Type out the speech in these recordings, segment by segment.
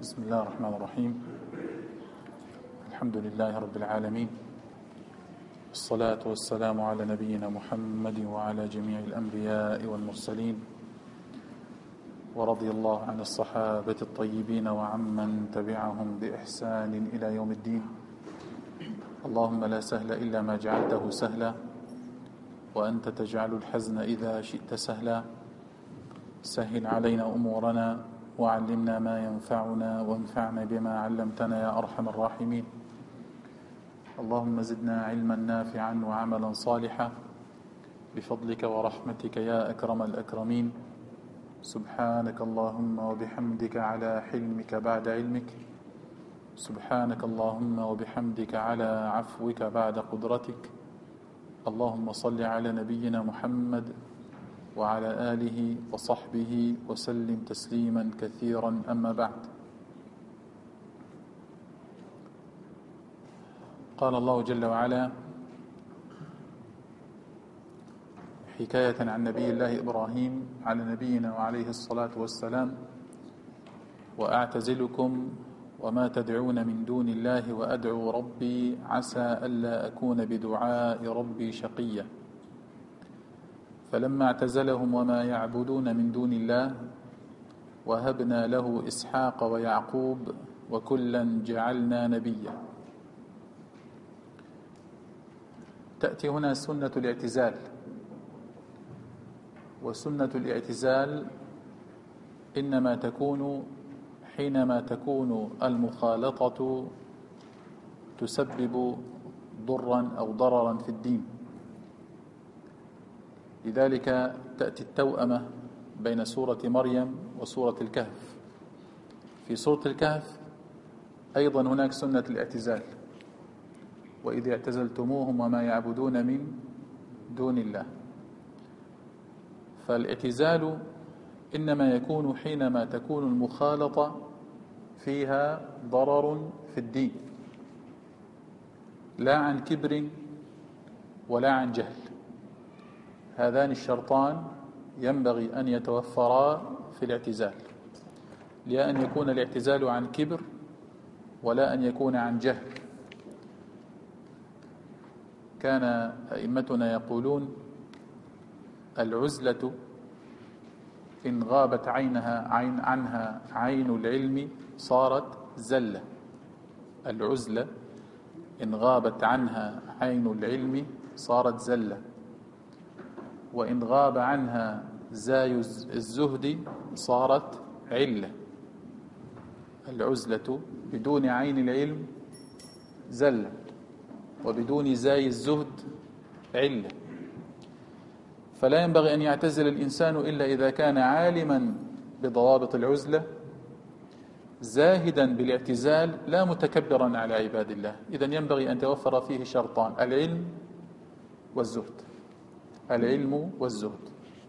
بسم الله الرحمن الرحيم. الحمد لله رب العالمين، والصلاة والسلام على نبينا محمد وعلى جميع الأنبياء والمرسلين، ورضي الله عن الصحابة الطيبين وعمن تبعهم بإحسان إلى يوم الدين. اللهم لا سهل إلا ما جعلته سهلا، وأنت تجعل الحزن إذا شئت سهلا. سهل علينا أمورنا وعلمنا ما ينفعنا وانفعنا بما علمتنا يا أرحم الراحمين. اللهم زدنا علما نافعا وعملا صالحا بفضلك ورحمتك يا أكرم الأكرمين. سبحانك اللهم وبحمدك على حلمك بعد علمك، سبحانك اللهم وبحمدك على عفوك بعد قدرتك. اللهم صل على نبينا محمد وعلى آله وصحبه وسلم تسليما كثيرا. أما بعد، قال الله جل وعلا حكاية عن نبي الله إبراهيم على نبينا وعليه الصلاة والسلام: وأعتزلكم وما تدعون من دون الله وأدعو ربي عسى ألا أكون بدعاء ربي شقيا. فلما اعتزلهم وما يعبدون من دون الله وهبنا له إسحاق ويعقوب وكلا جعلنا نبيا. تأتي هنا سنة الاعتزال، وسنة الاعتزال إنما تكون حينما تكون المخالطة تسبب ضرا أو ضررا في الدين. لذلك تأتي التوأمة بين سورة مريم وسورة الكهف. في سورة الكهف أيضا هناك سنة الاعتزال: وإذ اعتزلتموهم وما يعبدون من دون الله. فالاعتزال إنما يكون حينما تكون المخالطة فيها ضرر في الدين، لا عن كبر ولا عن جهل. هذان الشرطان ينبغي أن يتوفرا في الاعتزال، لا أن يكون الاعتزال عن كبر ولا أن يكون عن جهل. كان أئمتنا يقولون: العزلة إن غابت عنها عين العلم صارت زلة. العزلة إن غابت عنها عين العلم صارت زلة، وإن غاب عنها زاي الزهد صارت علة. العزلة بدون عين العلم زلة، وبدون زاي الزهد علة. فلا ينبغي أن يعتزل الإنسان إلا إذا كان عالما بضوابط العزلة، زاهدا بالاعتزال، لا متكبرا على عباد الله. إذن ينبغي أن توفر فيه شرطان: العلم والزهد. العلم والزهد.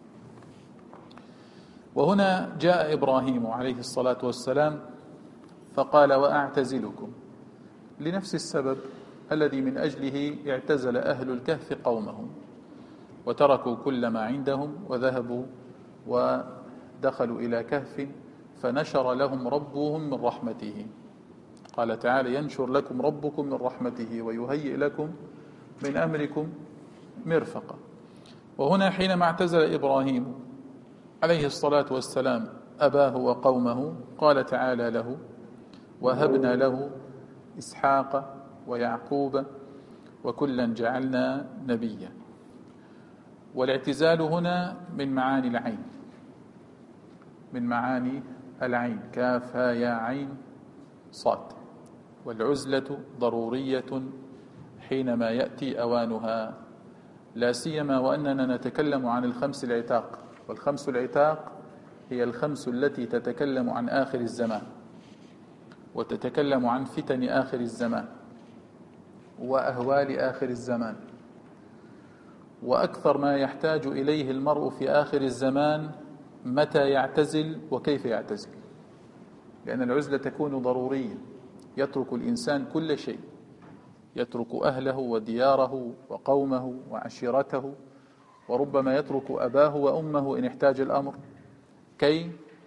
وهنا جاء إبراهيم عليه الصلاة والسلام فقال: وأعتزلكم، لنفس السبب الذي من أجله اعتزل أهل الكهف قومهم، وتركوا كل ما عندهم وذهبوا ودخلوا إلى كهف فنشر لهم ربهم من رحمته. قال تعالى: ينشر لكم ربكم من رحمته ويهيئ لكم من أمركم مرفقا. وهنا حينما اعتزل إبراهيم عليه الصلاة والسلام أباه وقومه قال تعالى له: وهبنا له إسحاق ويعقوب وكلا جعلنا نبيا. والاعتزال هنا من معاني العين، من معاني العين: كاف ها يا عين صاد. والعزلة ضرورية حينما يأتي أوانها، لا سيما وأننا نتكلم عن الخمس العتاق. والخمس العتاق هي الخمس التي تتكلم عن آخر الزمان، وتتكلم عن فتن آخر الزمان وأهوال آخر الزمان. وأكثر ما يحتاج إليه المرء في آخر الزمان متى يعتزل وكيف يعتزل، لأن العزلة تكون ضرورية. يترك الإنسان كل شيء، يترك أهله ودياره وقومه وعشيرته، وربما يترك أباه وأمه إن احتاج الأمر، كي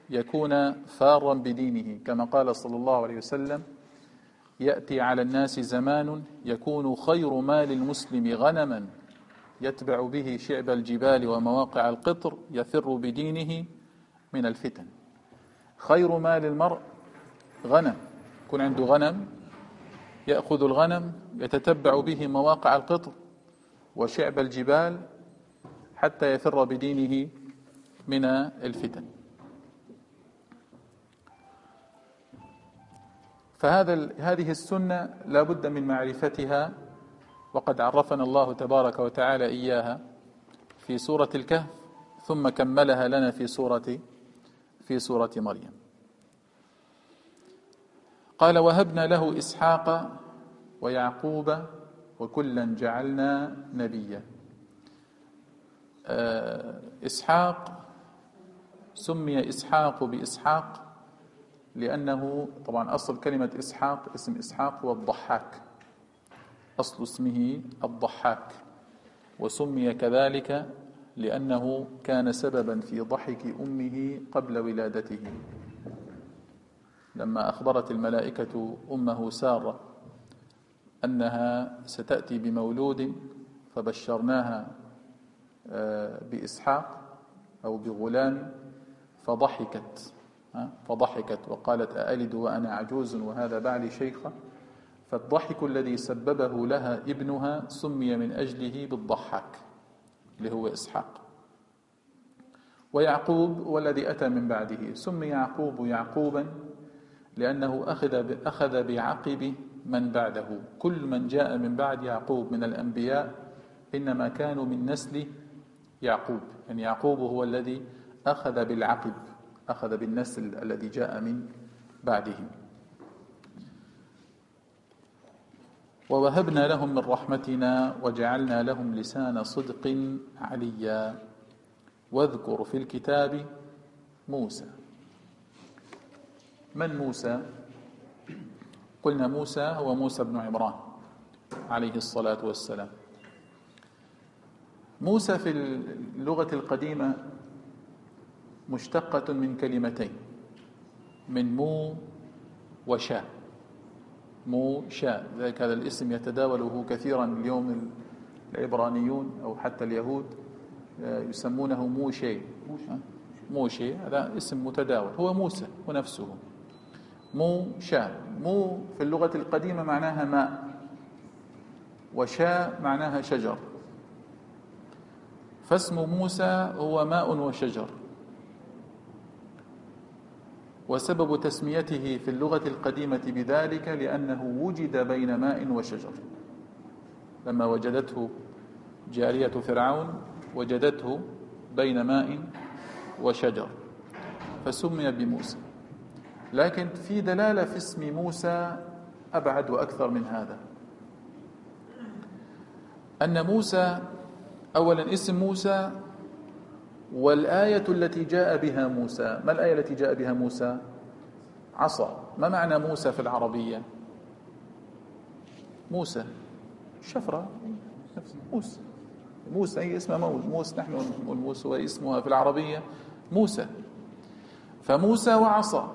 يكون فارا بدينه، كما قال صلى الله عليه وسلم: يأتي على الناس زمان يكون خير مال المسلم غنما يتبع به شعب الجبال ومواقع القطر يفر بدينه من الفتن. خير مال المرء غنم، يكون عنده غنم، يأخذ الغنم يتتبع به مواقع القطر وشعب الجبال حتى يفر بدينه من الفتن. هذه السنة لا بد من معرفتها، وقد عرفنا الله تبارك وتعالى إياها في سورة الكهف، ثم كملها لنا في سورة مريم. قال: وهبنا له إسحاق ويعقوب وكلا جعلنا نبيا. إسحاق سمي إسحاق بإسحاق لأنه طبعا أصل كلمة إسحاق، اسم إسحاق هو الضحاك، أصل اسمه الضحاك، وسمي كذلك لأنه كان سببا في ضحك أمه قبل ولادته، لما أخبرت الملائكة أمه سارة أنها ستأتي بمولود فبشرناها بإسحاق أو بغلام فضحكت وقالت: أألد وأنا عجوز وهذا بعلي شيخا. فالضحك الذي سببه لها ابنها سمي من أجله بالضحاك اللي هو إسحاق. ويعقوب والذي أتى من بعده سمي يعقوب يعقوبا لأنه أخذ بعقب من بعده. كل من جاء من بعد يعقوب من الأنبياء إنما كانوا من نسل يعقوب، يعني يعقوب هو الذي أخذ بالعقب، أخذ بالنسل الذي جاء من بعدهم. ووهبنا لهم من رحمتنا وجعلنا لهم لسان صدق عليا. واذكر في الكتاب موسى. من موسى؟ قلنا موسى هو موسى بن عمران عليه الصلاة والسلام. موسى في اللغة القديمة مشتقة من كلمتين، من مو وشاء. مو شاء، ذلك هذا الاسم يتداوله كثيرا اليوم العبرانيون أو حتى اليهود يسمونه موشي، هذا اسم متداول، هو موسى ونفسه. مو شاء، مو في اللغة القديمة معناها ماء، وشاء معناها شجر، فاسم موسى هو ماء وشجر. وسبب تسميته في اللغة القديمة بذلك لأنه وجد بين ماء وشجر، لما وجدته جارية فرعون وجدته بين ماء وشجر فسمي بموسى. لكن في دلالة في اسم موسى أبعد وأكثر من هذا، أن موسى أولا اسم موسى والآية التي جاء بها موسى. ما الآية التي جاء بها موسى؟ عصا. ما معنى موسى في العربية؟ موسى شفرة، موسى أي اسمها موسى، نحن نقول موسى واسمها في العربية موسى. فموسى وعصا.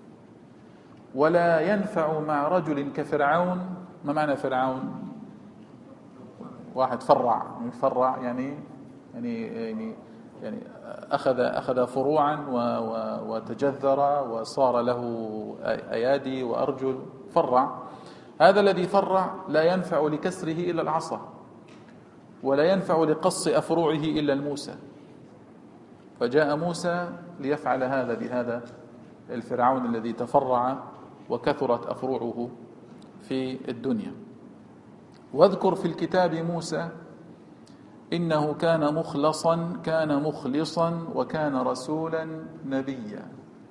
ولا ينفع مع رجل كفرعون. ما معنى فرعون؟ واحد فرع يعني أخذ فروعا وتجذر وصار له أيادي وأرجل، فرع. هذا الذي فرع لا ينفع لكسره إلا العصا، ولا ينفع لقص أفروعه إلا الموسى. فجاء موسى ليفعل هذا بهذا الفرعون الذي تفرع وكثرت أفروعه في الدنيا. واذكر في الكتاب موسى إنه كان مخلصا وكان رسولا نبيا.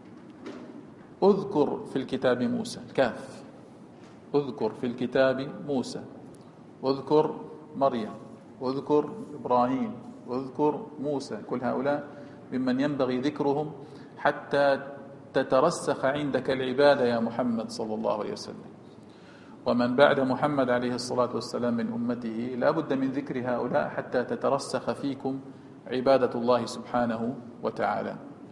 اذكر في الكتاب موسى، الكاف. اذكر في الكتاب موسى، اذكر مريم، اذكر إبراهيم، اذكر موسى. كل هؤلاء ممن ينبغي ذكرهم حتى تترسخ عندك العبادة يا محمد صلى الله عليه وسلم. ومن بعد محمد عليه الصلاة والسلام من أمته لا بد من ذكر هؤلاء حتى تترسخ فيكم عبادة الله سبحانه وتعالى.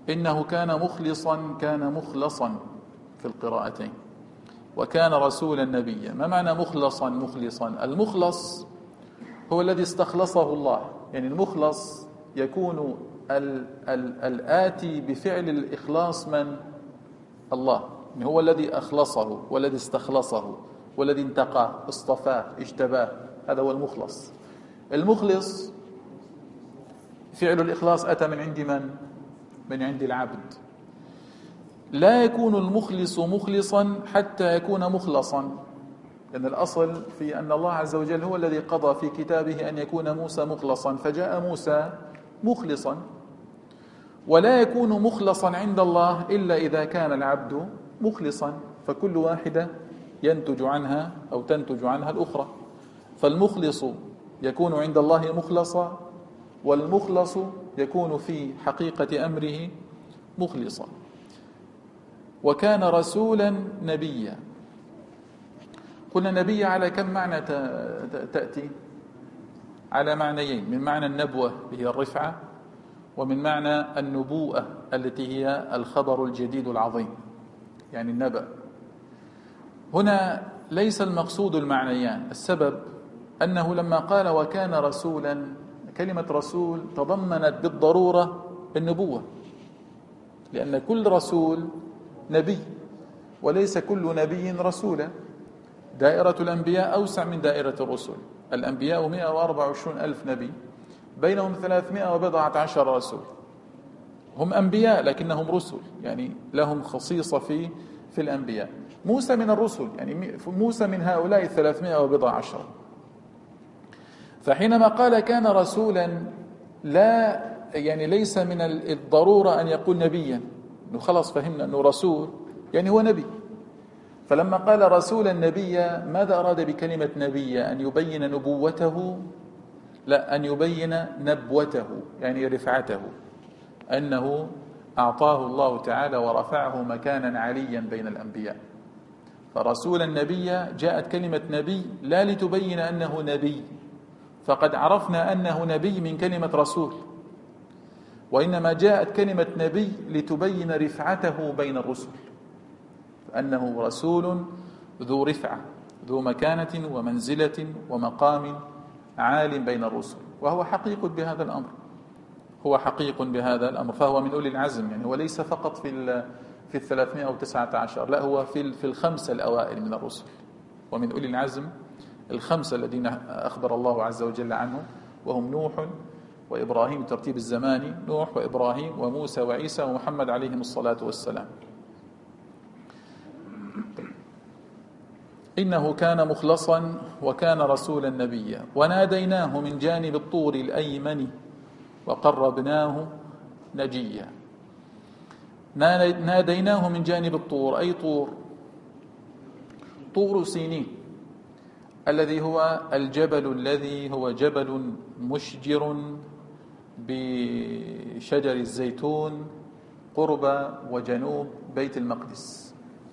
إنه كان مخلصا في القراءتين، وكان رسولا نبيا. ما معنى مخلصا؟ المخلص هو الذي استخلصه الله، يعني المخلص يكون الآتي بفعل الإخلاص من؟ الله، يعني هو الذي أخلصه والذي استخلصه والذي انتقاه اصطفاه اجتباه، هذا هو المخلص. المخلص فعل الإخلاص أتى من عند من؟ من عند العبد. لا يكون المخلص مخلصا حتى يكون مخلصا، لأن الأصل في أن الله عز وجل هو الذي قضى في كتابه أن يكون موسى مخلصا، فجاء موسى مخلصا. ولا يكون مخلصا عند الله إلا إذا كان العبد مخلصا، فكل واحدة ينتج عنها أو تنتج عنها الأخرى. فالمخلص يكون عند الله مخلصا، والمخلص يكون في حقيقة أمره مخلصا. وكان رسولا نبيا. قلنا نبي على كم معنى تأتي؟ على معنيين، من معنى النبوة هي الرفعة، ومن معنى النبوءة التي هي الخبر الجديد العظيم، يعني النبأ. هنا ليس المقصود المعنيان. السبب أنه لما قال وكان رسولا، كلمة رسول تضمنت بالضرورة النبوة، لأن كل رسول نبي، وليس كل نبي رسولا. دائرة الأنبياء أوسع من دائرة الرسل. الأنبياء 124 ألف نبي، بينهم 310 رسول. هم أنبياء لكنهم رسل، يعني لهم خصيصة في الأنبياء. موسى من الرسل، يعني موسى من هؤلاء 310. فحينما قال كان رسولا، لا يعني ليس من الضرورة أن يقول نبيا، إنه خلاص فهمنا أنه رسول يعني هو نبي. فلما قال رسولا نبيا، ماذا أراد بكلمة نبيا؟ أن يبين نبوته؟ لا، أن يبين نبوته، يعني رفعته، أنه أعطاه الله تعالى ورفعه مكانا عليا بين الأنبياء. فرسولا نبيا جاءت كلمة نبي لا لتبين أنه نبي، فقد عرفنا أنه نبي من كلمة رسول، وإنما جاءت كلمة نبي لتبين رفعته بين الرسل، أنه رسول ذو رفعة، ذو مكانة ومنزلة ومقام عال بين الرسل، وهو حقيق بهذا الأمر، هو حقيق بهذا الأمر. فهو من أولي العزم، يعني هو ليس فقط في 319، لا، هو في الخمسة الأوائل من الرسل، ومن أولي العزم الخمسة الذين أخبر الله عز وجل عنه، وهم نوح وإبراهيم، ترتيب الزماني، نوح وإبراهيم وموسى وعيسى ومحمد عليهم الصلاة والسلام. إنه كان مخلصا وكان رسولا نبيا. وناديناه من جانب الطور الأيمن وقربناه نجيا. ناديناه من جانب الطور، أي طور سينين، الذي هو الجبل الذي هو جبل مشجر بشجر الزيتون قرب وجنوب بيت المقدس.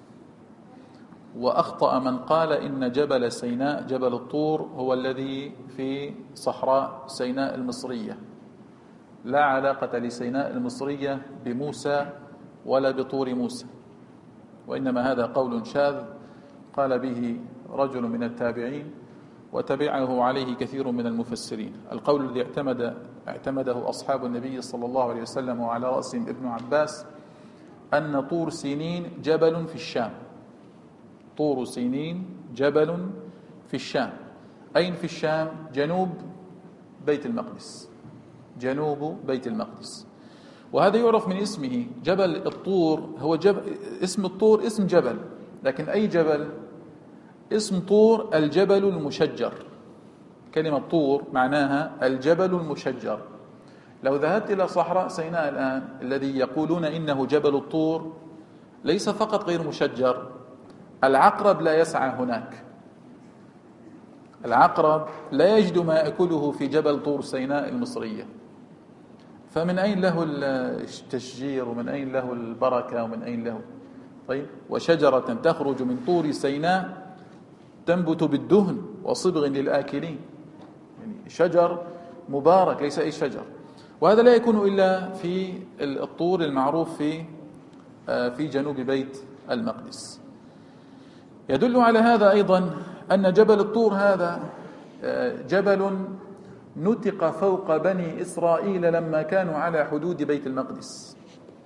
وأخطأ من قال إن جبل سيناء، جبل الطور، هو الذي في صحراء سيناء المصرية. لا علاقة لسيناء المصرية بموسى ولا بطور موسى، وإنما هذا قول شاذ قال به رجل من التابعين وتبعه عليه كثير من المفسرين. القول الذي اعتمده أصحاب النبي صلى الله عليه وسلم وعلى رأسهم ابن عباس أن طور سينين جبل في الشام. طور سينين جبل في الشام. أين في الشام؟ جنوب بيت المقدس، جنوب بيت المقدس. وهذا يعرف من اسمه، جبل الطور. هو اسم الطور اسم جبل، لكن أي جبل؟ اسم طور الجبل المشجر. كلمة طور معناها الجبل المشجر. لو ذهبت إلى صحراء سيناء الآن الذي يقولون إنه جبل الطور، ليس فقط غير مشجر، العقرب لا يسعى هناك. العقرب لا يجد ما يأكله في جبل طور سيناء المصرية. فمن أين له التشجير، ومن أين له البركة، ومن أين له؟ طيب، وشجرة تخرج من طور سيناء تنبت بالدهن وصبغ للآكلين، يعني شجر مبارك، ليس أي شجر. وهذا لا يكون إلا في الطور المعروف في جنوب بيت المقدس. يدل على هذا أيضا أن جبل الطور هذا جبل نطق فوق بني إسرائيل لما كانوا على حدود بيت المقدس.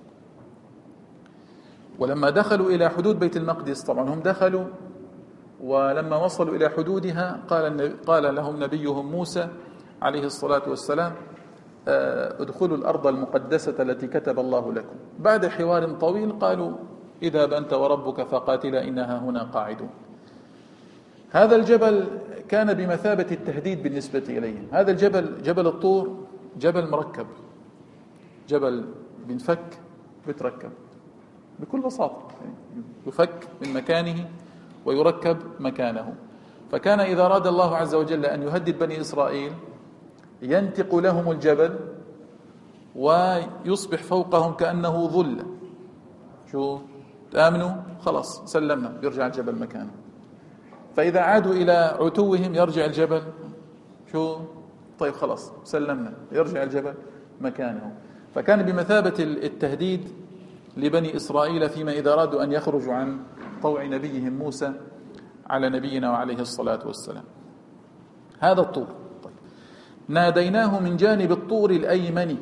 ولما دخلوا إلى حدود بيت المقدس، طبعا هم دخلوا، ولما وصلوا إلى حدودها قال لهم نبيهم موسى عليه الصلاة والسلام: ادخلوا الأرض المقدسة التي كتب الله لكم. بعد حوار طويل قالوا: اذهب أنت وربك فقاتلا إنها هنا قاعدون. هذا الجبل كان بمثابة التهديد بالنسبة إليهم. هذا الجبل، جبل الطور، جبل مركب، جبل بنفك بتركب بكل بساطة، يفك من مكانه ويركب مكانه. فكان إذا أراد الله عز وجل أن يهدد بني إسرائيل ينتق لهم الجبل ويصبح فوقهم كأنه ظل. شو تآمنوا؟ خلاص سلمنا، يرجع الجبل مكانه. فإذا عادوا إلى عتوهم يرجع الجبل شو؟ طيب خلاص سلمنا، يرجع الجبل مكانه. فكان بمثابة التهديد لبني إسرائيل فيما إذا أرادوا أن يخرجوا عن طوع نبيهم موسى على نبينا وعليه الصلاة والسلام. هذا الطور. طيب. ناديناه من جانب الطور الأيمن.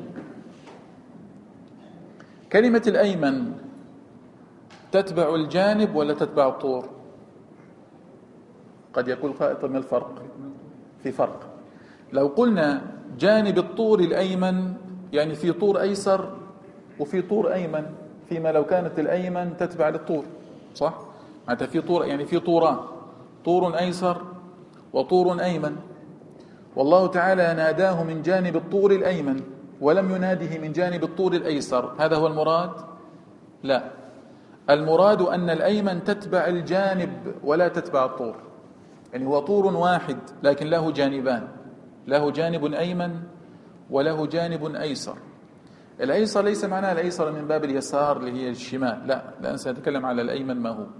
كلمة الأيمن تتبع الجانب ولا تتبع الطور؟ قد يقول قائل: طب ما الفرق؟ في فرق. لو قلنا جانب الطور الأيمن يعني في طور أيسر وفي طور أيمن، فيما لو كانت الأيمن تتبع للطور، صح؟ معناتها في طور، يعني في طوران، طور أيسر وطور أيمن. والله تعالى ناداه من جانب الطور الأيمن ولم يناده من جانب الطور الأيسر. هذا هو المراد؟ لا، المراد أن الأيمن تتبع الجانب ولا تتبع الطور. يعني هو طور واحد لكن له جانبان، له جانب أيمن وله جانب أيسر. الأيسر ليس معناه الأيسر من باب اليسار اللي هي الشمال، لا، لأن سنتكلم على الأيمن ما هو.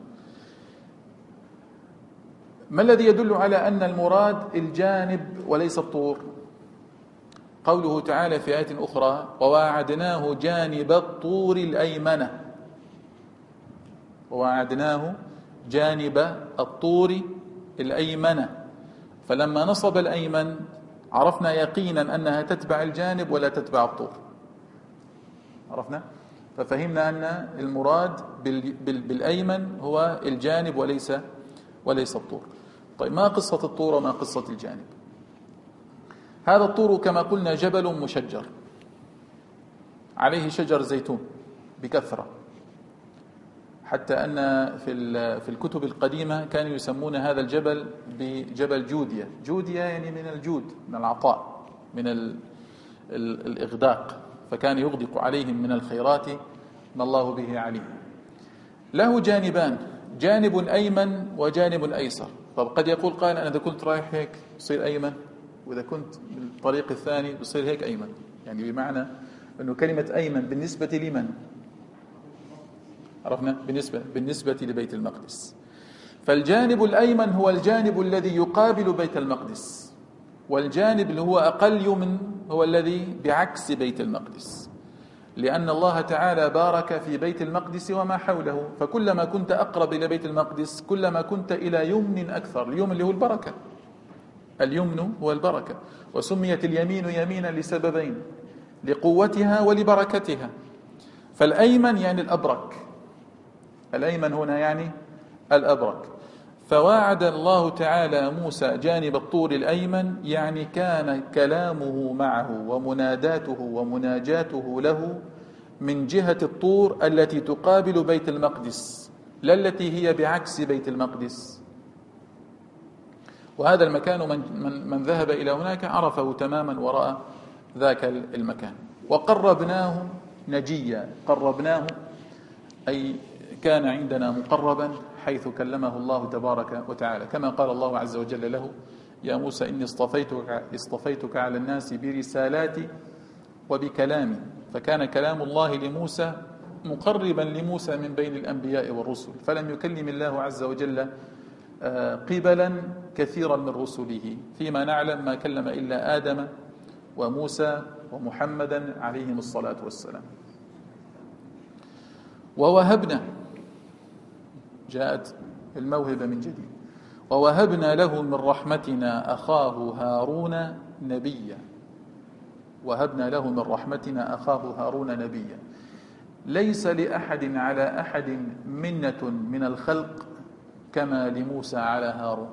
ما الذي يدل على أن المراد الجانب وليس الطور؟ قوله تعالى في آية أخرى: وواعدناه جانب الطور الأيمن. وواعدناه جانب الطور الأيمن. فلما نصب الأيمن عرفنا يقينا أنها تتبع الجانب ولا تتبع الطور. عرفنا؟ ففهمنا أن المراد بالأيمن هو الجانب وليس الطور. طيب، ما قصة الطور وما قصة الجانب؟ هذا الطور كما قلنا جبل مشجر عليه شجر زيتون بكثرة، حتى أن في الكتب القديمة كانوا يسمون هذا الجبل بجبل جودية. جودية يعني من الجود، من العطاء، من الإغداق، فكان يغدق عليهم من الخيرات ما الله به عليم. له جانبان، جانب أيمن وجانب أيسر. طب قد يقول قائل: أنا إذا كنت رايح هيك بصير أيمن، وإذا كنت بالطريق الثاني بصير هيك أيمن. يعني بمعنى أنه كلمة أيمن بالنسبة لمن؟ عرفنا؟ بالنسبة لبيت المقدس. فالجانب الأيمن هو الجانب الذي يقابل بيت المقدس، والجانب اللي هو أقل يمن هو الذي بعكس بيت المقدس، لأن الله تعالى بارك في بيت المقدس وما حوله. فكلما كنت أقرب إلى بيت المقدس كلما كنت إلى يمن أكثر. اليمن اللي هو البركة، اليمن هو البركة. وسميت اليمين يمينا لسببين: لقوتها ولبركتها. فالأيمن يعني الأبرك، الأيمن هنا يعني الأبرك. فواعد الله تعالى موسى جانب الطور الأيمن، يعني كان كلامه معه ومناداته ومناجاته له من جهة الطور التي تقابل بيت المقدس، لا التي هي بعكس بيت المقدس. وهذا المكان من ذهب إلى هناك عرفه تماما ورأى ذاك المكان. وقربناه نجيا. قربناه أي كان عندنا مقربا، حيث كلمه الله تبارك وتعالى، كما قال الله عز وجل له: يا موسى إني اصطفيتك على الناس برسالاتي وبكلامي. فكان كلام الله لموسى مقربا لموسى من بين الأنبياء والرسل، فلم يكلم الله عز وجل قبلا كثيرا من رسله. فيما نعلم ما كلم إلا آدم وموسى ومحمدا عليهم الصلاة والسلام. ووهبنا، جاءت الموهبة من جديد، ووهبنا له من رحمتنا أخاه هارون نبيا. وهبنا له من رحمتنا أخاه هارون نبيا. ليس لأحد على أحد منة من الخلق كما لموسى على هارون.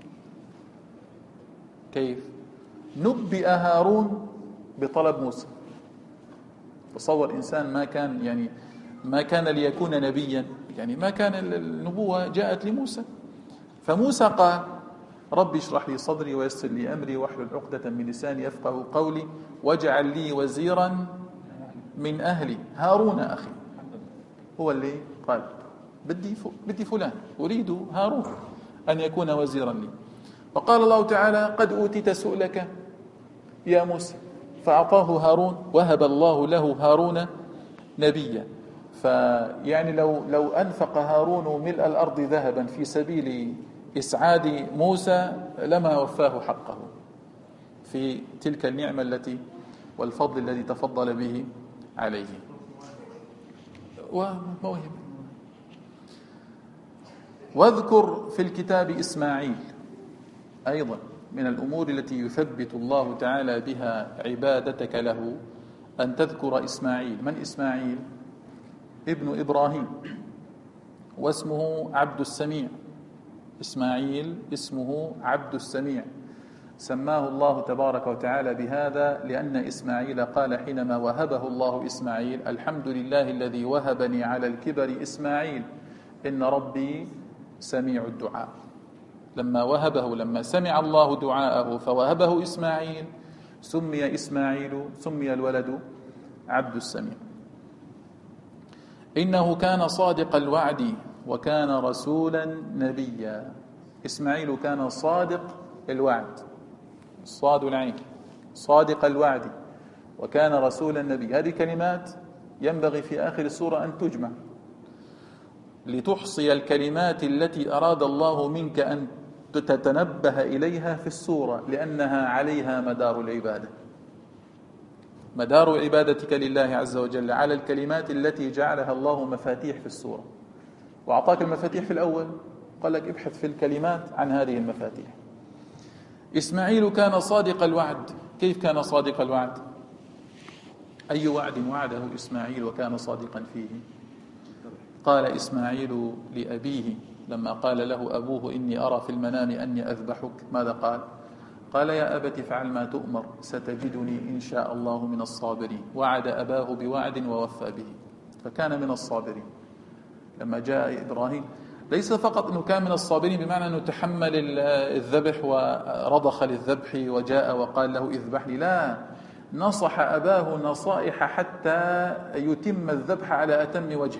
كيف؟ نبئ هارون بطلب موسى. تصور إنسان ما كان ليكون نبيا، يعني ما كان النبوة جاءت لموسى، فموسى قال ربي اشرح لي صدري ويسر لي أمري واحلل عقدة من لساني يفقه قولي واجعل لي وزيرا من أهلي هارون أخي. هو اللي قال بدي فلان، أريد هارون أن يكون وزيرا لي. فقال الله تعالى قد أوتيت سؤلك يا موسى، فأعطاه هارون، وهب الله له هارون نبيا. فيعني لو أنفق هارون ملء الأرض ذهبا في سبيل إسعاد موسى لما وفاه حقه في تلك النعمة التي والفضل الذي تفضل به عليه. وموهبة. واذكر في الكتاب إسماعيل، أيضا من الأمور التي يثبت الله تعالى بها عبادتك له أن تذكر إسماعيل. من إسماعيل؟ ابن إبراهيم، واسمه عبد السميع. إسماعيل اسمه عبد السميع، سماه الله تبارك وتعالى بهذا لأن إسماعيل قال حينما وهبه الله إسماعيل الحمد لله الذي وهبني على الكبر إسماعيل إن ربي سميع الدعاء. لما سمع الله دعاءه فوهبه إسماعيل سمي الولد عبد السميع. إنه كان صادق الوعد وكان رسولا نبيا. إسماعيل كان صادق الوعد، الصاد والعين، صادق الوعد، وكان رسولا نبيا. هذه كلمات ينبغي في آخر السورة أن تجمع لتحصي الكلمات التي أراد الله منك أن تتنبه إليها في السورة، لأنها عليها مدار العبادة. مدار عبادتك لله عز وجل على الكلمات التي جعلها الله مفاتيح في السورة، وأعطاك المفاتيح في الأول، قال لك ابحث في الكلمات عن هذه المفاتيح. إسماعيل كان صادق الوعد. كيف كان صادق الوعد؟ أي وعد وعده إسماعيل وكان صادقا فيه؟ قال إسماعيل لأبيه لما قال له أبوه إني أرى في المنام أني أذبحك، ماذا قال؟ قال يا أبت افعل ما تؤمر ستجدني إن شاء الله من الصابرين. وعد أباه بوعد ووفى به، فكان من الصابرين. لما جاء إبراهيم ليس فقط أنه كان من الصابرين بمعنى أنه تحمل الذبح ورضخ للذبح وجاء وقال له اذبح لي، لا، نصح أباه نصائح حتى يتم الذبح على أتم وجه.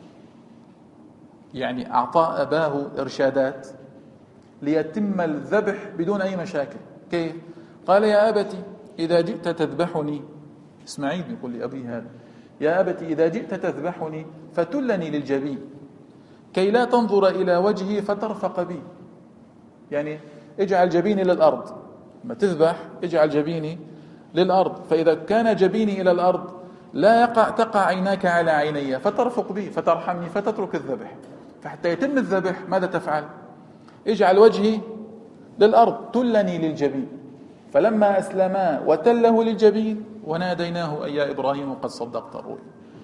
يعني أعطى أباه إرشادات ليتم الذبح بدون أي مشاكل. كيف؟ قال يا أبتي إذا جئت تذبحني، إسماعيل يقول لأبيه هذا، يا أبتي إذا جئت تذبحني فتلني للجبين كي لا تنظر إلى وجهي فترفق بي. يعني اجعل جبيني للأرض، ما تذبح اجعل جبيني للأرض، فإذا كان جبيني إلى الأرض لا تقع عيناك على عيني فترفق بي فترحمني فتترك الذبح. فحتى يتم الذبح ماذا تفعل؟ اجعل وجهي للأرض تلني للجبين. فلما أسلما وتله للجبين وناديناه أي يا إبراهيم قد صدقت الرؤيا.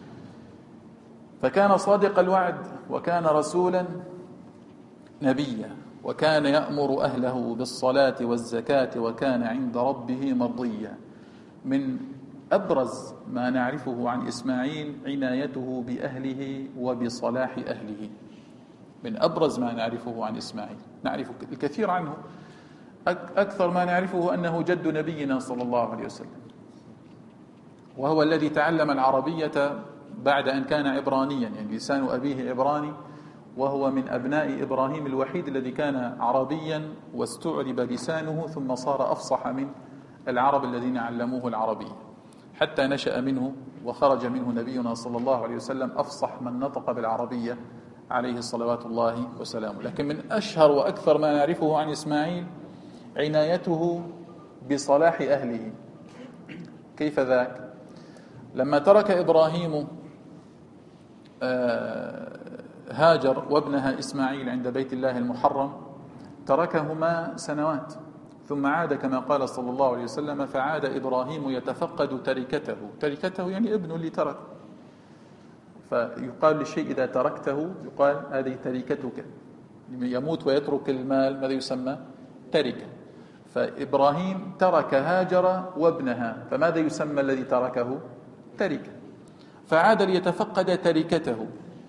فكان صادق الوعد وكان رسولا نبيا، وكان يأمر أهله بالصلاة والزكاة وكان عند ربه مرضيا. من أبرز ما نعرفه عن إسماعيل عنايته بأهله وبصلاح أهله. من أبرز ما نعرفه عن إسماعيل، نعرف الكثير عنه، أكثر ما نعرفه أنه جد نبينا صلى الله عليه وسلم، وهو الذي تعلم العربية بعد أن كان عبرانيا، يعني لسان أبيه عبراني، وهو من أبناء إبراهيم الوحيد الذي كان عربيا واستعرب لسانه ثم صار أفصح من العرب الذين علموه العربية، حتى نشأ منه وخرج منه نبينا صلى الله عليه وسلم أفصح من نطق بالعربية عليه صلوات الله وسلامه. لكن من أشهر وأكثر ما نعرفه عن إسماعيل عنايته بصلاح أهله. كيف ذاك؟ لما ترك إبراهيم هاجر وابنها إسماعيل عند بيت الله المحرم، تركهما سنوات، ثم عاد كما قال صلى الله عليه وسلم: فعاد إبراهيم يتفقد تركته يعني ابنه اللي ترك. فيقال للشيء إذا تركته يقال هذه تركتك. يموت ويترك المال ماذا يسمى؟ تركة. فإبراهيم ترك هاجر وابنها، فماذا يسمى الذي تركه؟ تركة. فعاد ليتفقد تركته،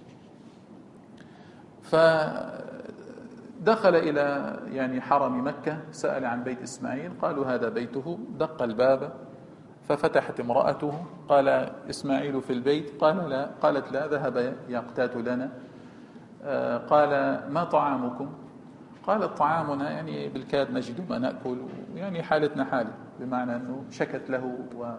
فدخل إلى يعني حرم مكة، سأل عن بيت إسماعيل، قالوا هذا بيته. دق الباب ففتحت امرأته، قال: إسماعيل في البيت؟ قال لا. قالت: لا، ذهب يقتات لنا. قال: ما طعامكم؟ قالت: طعامنا يعني بالكاد نجد ما نأكل، يعني حالتنا حالة، بمعنى أنه شكت له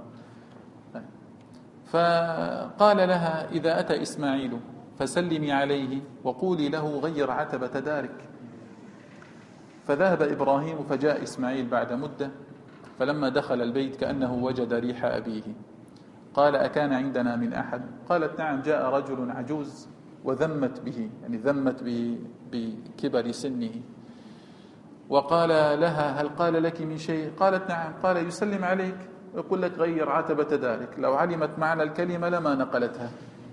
فقال لها: إذا أتى إسماعيل فسلمي عليه وقولي له غير عتبة دارك. فذهب إبراهيم فجاء إسماعيل بعد مدة، فلما دخل البيت كأنه وجد ريح أبيه. قال: أكان عندنا من أحد؟ قالت: نعم، جاء رجل عجوز وذمت به، يعني ذمت بكبر سنه، وقال لها: هل قال لك من شيء؟ قالت: نعم. قال: يسلم عليك ويقول لك غير عتبة دارك. لو علمت معنى الكلمة لما نقلتها.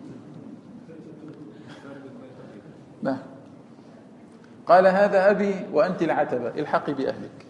لا. قال: هذا أبي وأنت العتبة، الحقي بأهلك.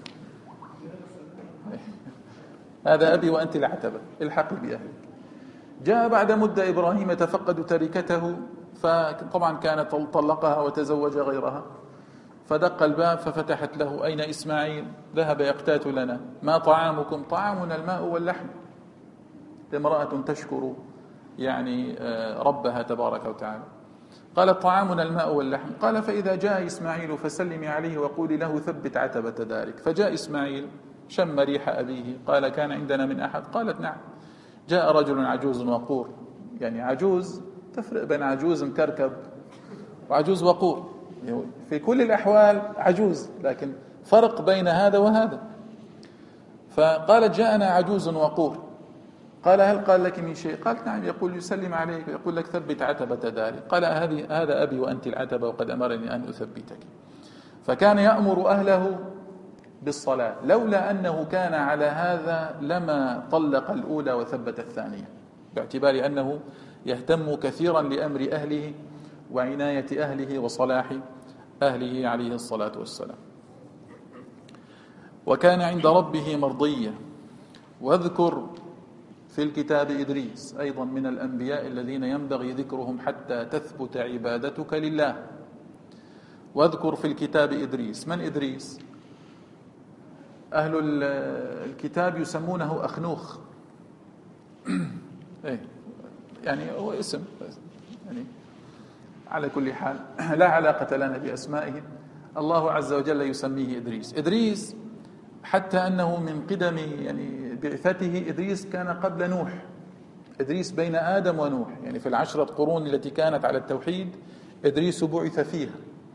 هذا أبي وأنت العتبة، الحقي بأهلك. جاء بعد مدة إبراهيم يتفقد تركته، فطبعا كانت طلقها وتزوج غيرها، فدق الباب ففتحت له: أين إسماعيل؟ ذهب يقتات لنا. ما طعامكم؟ طعامنا الماء واللحم. امرأة تشكر يعني ربها تبارك وتعالى. قالت: طعامنا الماء واللحم. قال: فإذا جاء إسماعيل فسلمي عليه وقولي له ثبت عتبة دارك. فجاء إسماعيل شم ريح أبيه، قال: كان عندنا من أحد؟ قالت: نعم، جاء رجل عجوز وقور. يعني عجوز، تفرق بين عجوز مكركب وعجوز وقور. في كل الأحوال عجوز، لكن فرق بين هذا وهذا. فقالت: جاءنا عجوز وقور. قال: هل قال لك من شيء؟ قالت: نعم، يقول يسلم عليك ويقول لك ثبت عتبة داري. قال: هذا أبي وأنت العتبة وقد أمرني أن أثبتك. فكان يأمر أهله بالصلاة، لولا أنه كان على هذا لما طلق الأولى وثبت الثانية، باعتبار أنه يهتم كثيرا لأمر أهله وعناية أهله وصلاح أهله عليه الصلاة والسلام. وكان عند ربه مرضيا. واذكر في الكتاب إدريس، أيضا من الأنبياء الذين ينبغي ذكرهم حتى تثبت عبادتك لله. واذكر في الكتاب إدريس. من إدريس؟ أهل الكتاب يسمونه أخنوخ. يعني هو اسم، يعني على كل حال لا علاقة لنا بأسمائهم. الله عز وجل يسميه إدريس. إدريس حتى أنه من قدم يعني بعثته، إدريس كان قبل نوح. إدريس بين آدم ونوح، يعني في 10 قرون التي كانت على التوحيد إدريس بعث فيها.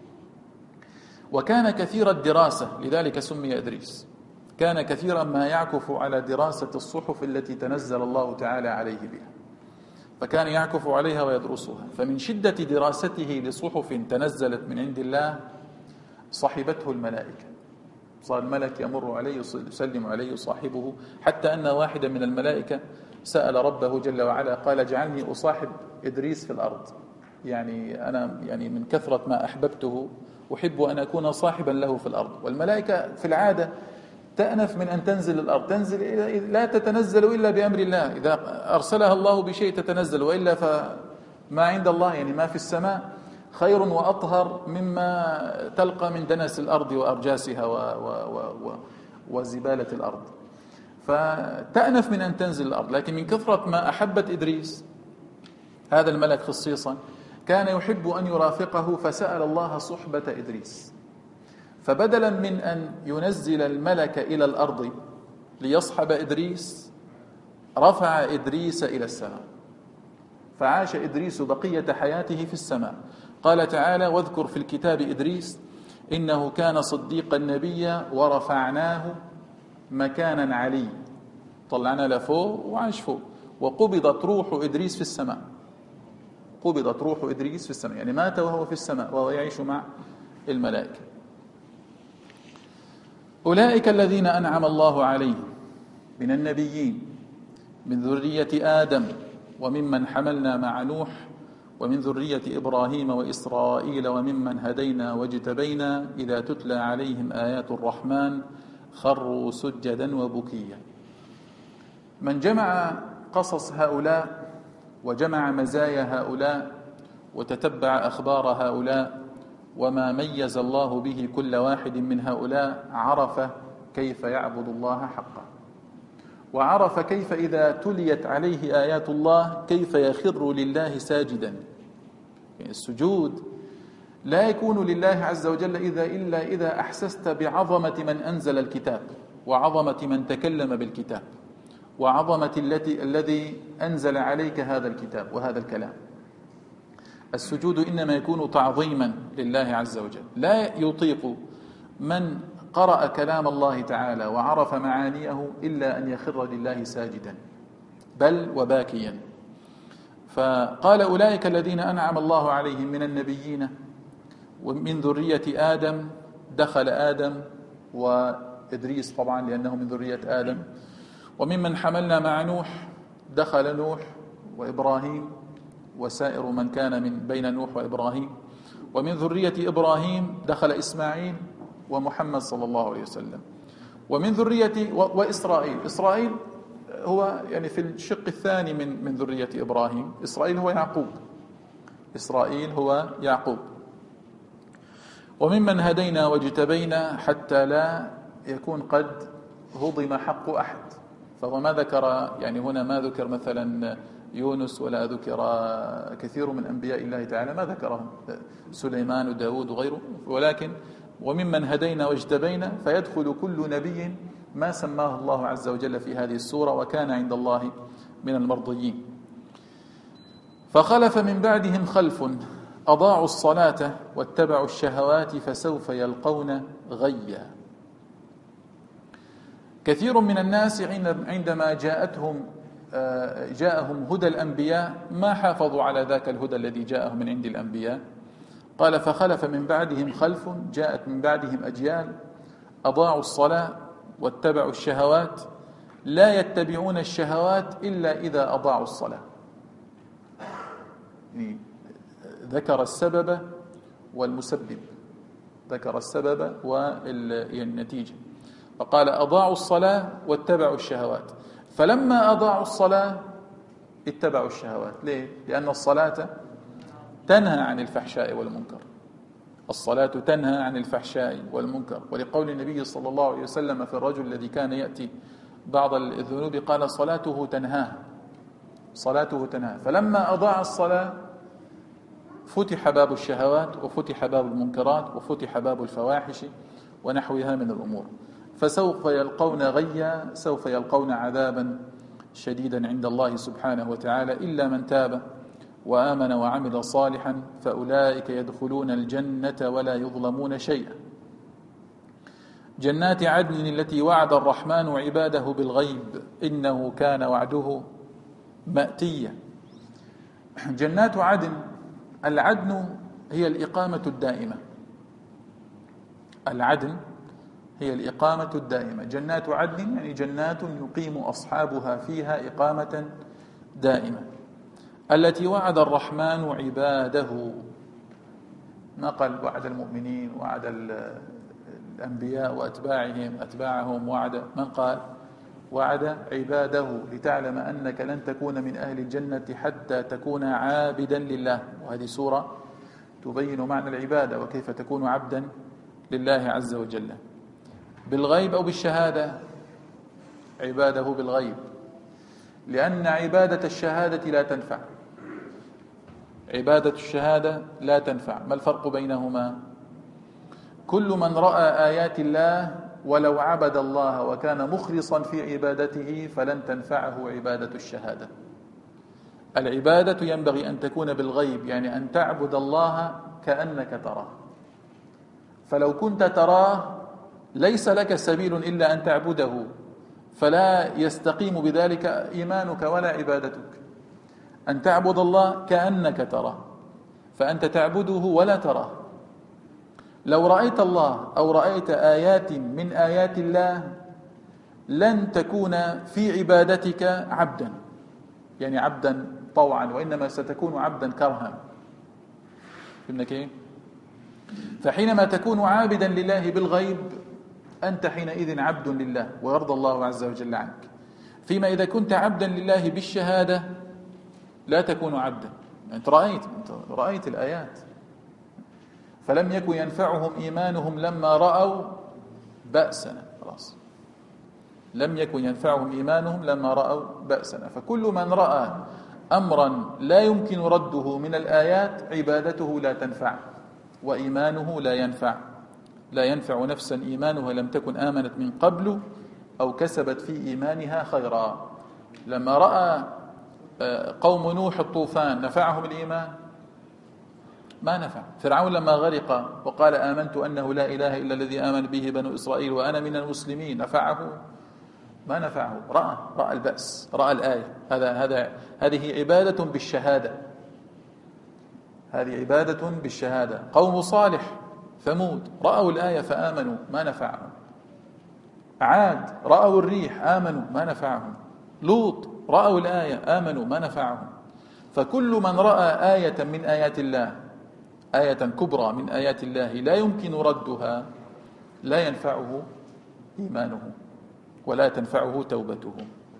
وكان كثير الدراسة، لذلك سمي إدريس. كان كثيرا ما يعكف على دراسة الصحف التي تنزل الله تعالى عليه بها، فكان يعكف عليها ويدرسها. فمن شدة دراسته لصحف تنزلت من عند الله صحبته الملائكة. صار الملك يمر عليه يسلم عليه صاحبه، حتى أن واحدا من الملائكة سأل ربه جل وعلا قال: اجعلني أصاحب إدريس في الأرض. يعني أنا يعني من كثرة ما أحببته أحب أن أكون صاحبا له في الأرض. والملائكة في العادة تأنف من أن تنزل الأرض، لا تتنزل إلا بأمر الله. إذا أرسلها الله بشيء تتنزل، وإلا فما عند الله يعني ما في السماء خير وأطهر مما تلقى من دنس الأرض وأرجاسها وزبالة الأرض. فتأنف من أن تنزل الأرض. لكن من كثرة ما أحبت إدريس هذا الملك خصيصا كان يحب أن يرافقه، فسأل الله صحبة إدريس. فبدلا من أن ينزل الملك إلى الأرض ليصحب إدريس، رفع إدريس إلى السماء، فعاش إدريس بقية حياته في السماء. قال تعالى: واذكر في الكتاب إدريس إنه كان صديقا نبيا ورفعناه مكانا عليا. طلعنا لفوق وعاش فوق. وقبضت روح إدريس في السماء، قبضت روح إدريس في السماء، يعني مات وهو في السماء وهو يعيش مع الملائكة. أولئك الذين أنعم الله عليهم من النبيين من ذرية آدم وممن حملنا مع نوح ومن ذرية إبراهيم وإسرائيل وممن هدينا واجتبينا إذا تتلى عليهم آيات الرحمن خروا سجدا وبكيا. من جمع قصص هؤلاء وجمع مزايا هؤلاء وتتبع أخبار هؤلاء وما ميز الله به كل واحد من هؤلاء عرف كيف يعبد الله حقا، وعرف كيف إذا تليت عليه آيات الله كيف يخر لله ساجدا. يعني السجود لا يكون لله عز وجل إلا إذا أحسست بعظمة من أنزل الكتاب، وعظمة من تكلم بالكتاب، وعظمة الذي أنزل عليك هذا الكتاب وهذا الكلام. السجود إنما يكون تعظيما لله عز وجل. لا يطيق من قرأ كلام الله تعالى وعرف معانيه إلا أن يخر لله ساجدا بل وباكيا. فقال أولئك الذين أنعم الله عليهم من النبيين ومن ذرية آدم، دخل آدم وإدريس طبعا لأنه من ذرية آدم، وممن حملنا مع نوح دخل نوح وإبراهيم وسائر من كان من بين نوح وإبراهيم، ومن ذرية إبراهيم دخل إسماعيل ومحمد صلى الله عليه وسلم، ومن ذرية وإسرائيل. إسرائيل هو يعني في الشق الثاني من ذرية إبراهيم. إسرائيل هو يعقوب، إسرائيل هو يعقوب. وممن هدينا واجتبينا حتى لا يكون قد هضم حق أحد. فهو ما ذكر يعني هنا ما ذكر مثلا يونس ولا ذكر كثير من أنبياء الله تعالى، ما ذكرهم سليمان وداود وغيره، ولكن وممن هدينا واجتبينا فيدخل كل نبي ما سماه الله عز وجل في هذه السورة وكان عند الله من المرضيين. فخلف من بعدهم خلف أضاعوا الصلاة واتبعوا الشهوات فسوف يلقون غيا. كثير من الناس عندما جاءهم هدى الأنبياء ما حافظوا على ذاك الهدى الذي جاءهم من عند الأنبياء. قال فخلف من بعدهم خلف، جاءت من بعدهم أجيال أضاعوا الصلاة واتبعوا الشهوات، لا يتبعون الشهوات إلا إذا أضاعوا الصلاة. يعني ذكر السبب والمسبب، ذكر السبب والنتيجة. فقال أضاعوا الصلاة واتبعوا الشهوات، فلما أضاعوا الصلاة اتبعوا الشهوات. ليه؟ لأن الصلاة تنهى عن الفحشاء والمنكر، الصلاة تنهى عن الفحشاء والمنكر. ولقول النبي صلى الله عليه وسلم في الرجل الذي كان يأتي بعض الذنوب قال صلاته تنهاه، صلاته تنهاه. فلما أضاع الصلاة فتح باب الشهوات وفتح باب المنكرات وفتح باب الفواحش ونحوها من الأمور. فسوف يلقون غيا، سوف يلقون عذابا شديدا عند الله سبحانه وتعالى، إلا من تاب وآمن وعمل صالحا فأولئك يدخلون الجنة ولا يظلمون شيئا. جنات عدن التي وعد الرحمن عباده بالغيب إنه كان وعده مأتيا. جنات عدن، العدن هي الإقامة الدائمة، العدن هي الإقامة الدائمة. جنات عدن يعني جنات يقيم أصحابها فيها إقامة دائمة. التي وعد الرحمن عباده، ما قال وعد المؤمنين، وعد الأنبياء وأتباعهم وعد، من قال وعد عباده، لتعلم أنك لن تكون من أهل الجنة حتى تكون عابدا لله. وهذه سورة تبين معنى العبادة وكيف تكون عبدا لله عز وجل بالغيب أو بالشهادة. عباده بالغيب، لأن عبادة الشهادة لا تنفع، عبادة الشهادة لا تنفع. ما الفرق بينهما؟ كل من رأى آيات الله ولو عبد الله وكان مخلصا في عبادته فلن تنفعه عبادة الشهادة. العبادة ينبغي أن تكون بالغيب، يعني أن تعبد الله كأنك تراه. فلو كنت تراه ليس لك سبيل إلا أن تعبده فلا يستقيم بذلك إيمانك ولا عبادتك. أن تعبد الله كأنك تراه، فأنت تعبده ولا تراه. لو رأيت الله أو رأيت آيات من آيات الله لن تكون في عبادتك عبدا، يعني عبدا طوعا، وإنما ستكون عبدا كرها. فهمنا كيف؟ فحينما تكون عابدا لله بالغيب أنت حينئذ عبد لله ويرضى الله عز وجل عنك. فيما إذا كنت عبدا لله بالشهادة لا تكون عبدا. أنت رأيت الآيات، فلم يكن ينفعهم إيمانهم لما رأوا بأسنا. خلاص، لم يكن ينفعهم إيمانهم لما رأوا بأسنا. فكل من رأى أمرا لا يمكن رده من الآيات عبادته لا تنفع وإيمانه لا ينفع نفسا إيمانها لم تكن آمنت من قبل أو كسبت في إيمانها خيرا. لما رأى قوم نوح الطوفان نفعهم الإيمان؟ ما نفع. فرعون لما غرق وقال آمنت أنه لا إله إلا الذي آمن به بنو إسرائيل وأنا من المسلمين، نفعه؟ ما نفعه. رأى البأس، رأى الآية. هذه عبادة بالشهادة، هذه عبادة بالشهادة. قوم صالح ثمود رأوا الآية فآمنوا، ما نفعهم. عاد رأوا الريح آمنوا، ما نفعهم. لوط رأوا الآية آمنوا، ما نفعهم. فكل من رأى آية من آيات الله، آية كبرى من آيات الله لا يمكن ردها، لا ينفعه إيمانه ولا تنفعه توبته.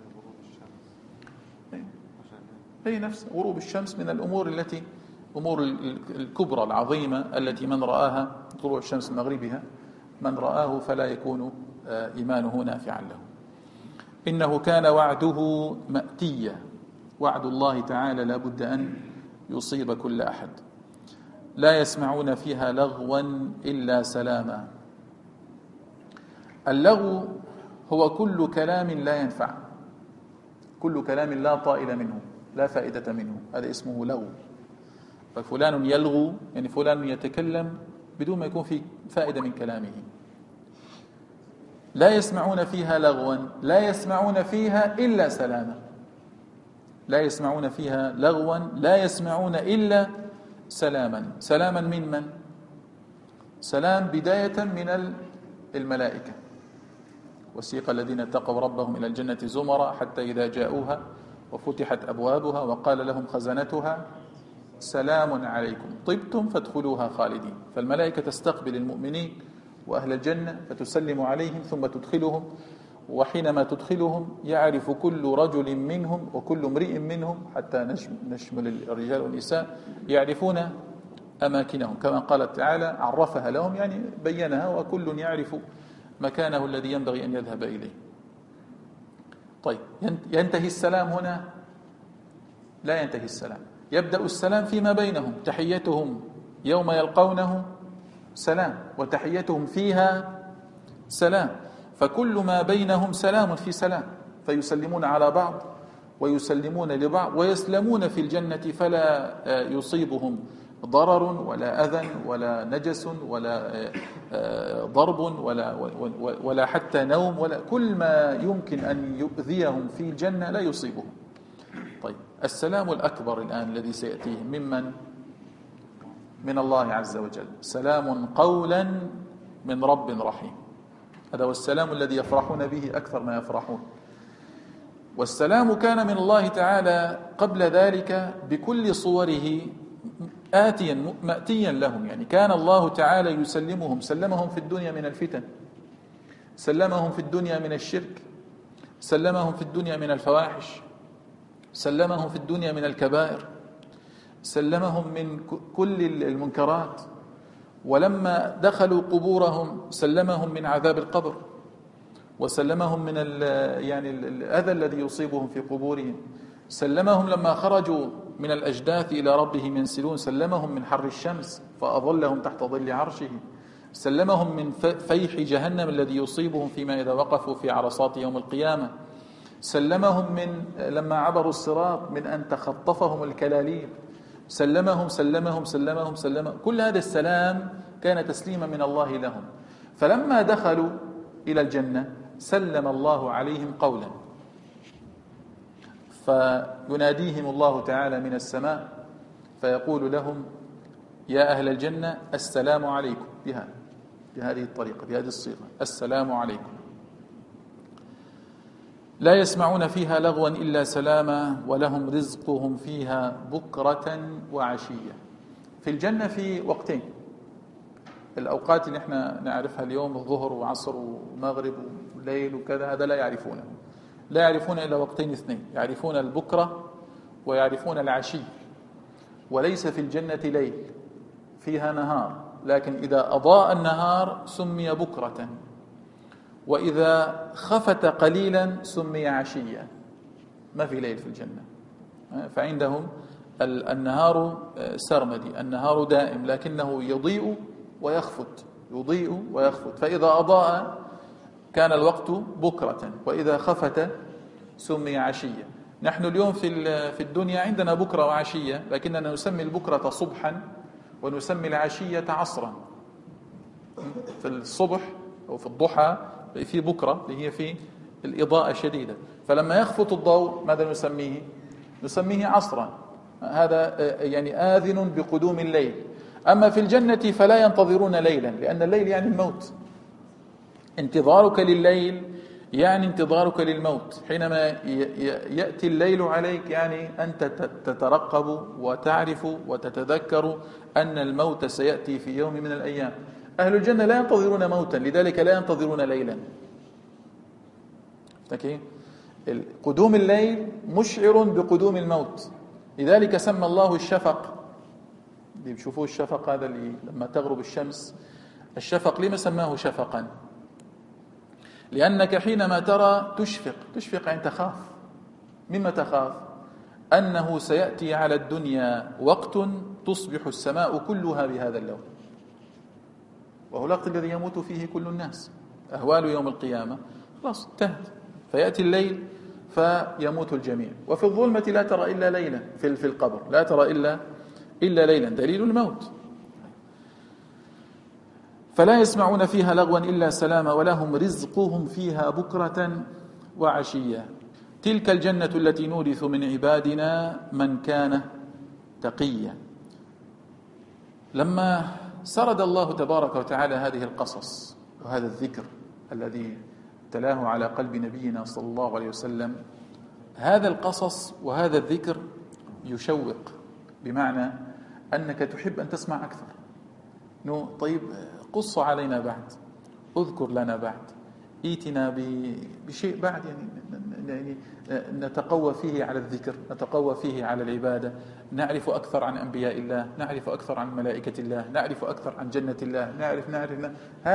هي نفس غروب الشمس من الأمور أمور الكبرى العظيمة التي من رآها، طلوع الشمس من مغربها، من رآه فلا يكون إيمانه نافعا له. إنه كان وعده مأتيا. وعد الله تعالى لا بد أن يصيب كل أحد. لا يسمعون فيها لغوا إلا سلاما. اللغو هو كل كلام لا ينفع، كل كلام لا طائل منه، لا فائدة منه، هذا اسمه لغو. ففلان يلغو يعني فلان يتكلم بدون ما يكون في فائدة من كلامه. لا يسمعون فيها لغوا، لا يسمعون فيها إلا سلاما. لا يسمعون فيها لغوا، لا يسمعون إلا سلاما. سلاما من؟ سلام بداية من الملائكة. وسيق الذين اتقوا ربهم إلى الجنة زمرا حتى إذا جاءوها وفتحت أبوابها وقال لهم خزنتها سلام عليكم طبتم فادخلوها خالدين. فالملائكة تستقبل المؤمنين وأهل الجنة فتسلم عليهم ثم تدخلهم، وحينما تدخلهم يعرف كل رجل منهم وكل امرئ منهم حتى نشمل الرجال والنساء يعرفون أماكنهم، كما قال تعالى عرفها لهم، يعني بينها وكل يعرف مكانه الذي ينبغي أن يذهب إليه. طيب، ينتهي السلام هنا؟ لا ينتهي السلام. يبدأ السلام فيما بينهم، تحيتهم يوم يلقونه سلام وتحيتهم فيها سلام. فكل ما بينهم سلام في سلام، فيسلمون على بعض ويسلمون لبعض ويسلمون في الجنة، فلا يصيبهم ضرر ولا أذى ولا نجس ولا ضرب ولا حتى نوم، ولا كل ما يمكن أن يؤذيهم في الجنة لا يصيبهم. طيب، السلام الأكبر الآن الذي سيأتيهم من الله عز وجل، سلام قولا من رب رحيم. هذا هو السلام الذي يفرحون به أكثر ما يفرحون. والسلام كان من الله تعالى قبل ذلك بكل صوره آتيا مأتيا لهم، يعني كان الله تعالى يسلمهم. سلمهم في الدنيا من الفتن، سلمهم في الدنيا من الشرك، سلمهم في الدنيا من الفواحش، سلمهم في الدنيا من الكبائر، سلمهم من كل المنكرات. ولما دخلوا قبورهم سلمهم من عذاب القبر، وسلمهم من الأذى الذي يصيبهم في قبورهم. سلمهم لما خرجوا من الأجداث إلى ربهم ينسلون، سلمهم من حر الشمس فأظلهم تحت ظل عرشه. سلمهم من فيح جهنم الذي يصيبهم فيما إذا وقفوا في عرصات يوم القيامة. سلمهم من لما عبروا الصراط من أن تخطفهم الكلاليب. سلمهم. كل هذا السلام كان تسليما من الله لهم. فلما دخلوا إلى الجنة سلم الله عليهم قولا، فيناديهم الله تعالى من السماء فيقول لهم: يا أهل الجنة السلام عليكم، بهذه الطريقة، بهذه الصيغة: السلام عليكم. لا يسمعون فيها لغوا إلا سلاما ولهم رزقهم فيها بكرة وعشية. في الجنة في وقتين، الأوقات اللي احنا نعرفها اليوم الظهر وعصر ومغرب وليل وكذا، هذا لا يعرفونه، لا يعرفون إلا وقتين اثنين، يعرفون البكرة ويعرفون العشي. وليس في الجنة ليل، فيها نهار، لكن إذا أضاء النهار سمي بكرة، وإذا خفت قليلا سمي عشيا. ما في ليل في الجنة، فعندهم النهار سرمدي، النهار دائم، لكنه يضيء ويخفت، يضيء ويخفت، فإذا أضاء كان الوقت بكرة، وإذا خفت سمي عشيا. نحن اليوم في الدنيا عندنا بكرة وعشية، لكننا نسمي البكرة صبحا ونسمي العشية عصرا. في الصبح أو في الضحى في بكرة اللي هي في الإضاءة شديدة، فلما يخفت الضوء ماذا نسميه؟ نسميه عصرا. هذا يعني آذن بقدوم الليل. أما في الجنة فلا ينتظرون ليلا، لأن الليل يعني الموت. انتظارك لليل يعني انتظارك للموت. حينما يأتي الليل عليك يعني أنت تترقب وتعرف وتتذكر أن الموت سيأتي في يوم من الأيام. أهل الجنة لا ينتظرون موتا، لذلك لا ينتظرون ليلا. قدوم الليل مشعر بقدوم الموت، لذلك سمى الله الشفق، اللي بيشوفوه الشفق هذا اللي لما تغرب الشمس، الشفق لما سماه شفقا؟ لأنك حينما ترى تشفق يعني تخاف. مما تخاف؟ أنه سيأتي على الدنيا وقت تصبح السماء كلها بهذا اللون، وهو الوقت الذي يموت فيه كل الناس. أهوال يوم القيامة خلاص انتهت، فيأتي الليل فيموت الجميع، وفي الظلمة لا ترى إلا ليلا، في القبر لا ترى إلا ليلا، دليل الموت. فلا يسمعون فيها لغوا إلا سلاما ولهم رزقهم فيها بكرة وعشية. تلك الجنة التي نورث من عبادنا من كان تقيا. لما سرد الله تبارك وتعالى هذه القصص وهذا الذكر الذي تلاه على قلب نبينا صلى الله عليه وسلم، هذا القصص وهذا الذكر يشوق، بمعنى أنك تحب أن تسمع أكثر. طيب قص علينا بعد، اذكر لنا بعد، ائتنا بشيء بعد، يعني نتقوى فيه على الذكر، نتقوى فيه على العبادة، نعرف أكثر عن أنبياء الله، نعرف أكثر عن ملائكة الله، نعرف أكثر عن جنة الله، نعرف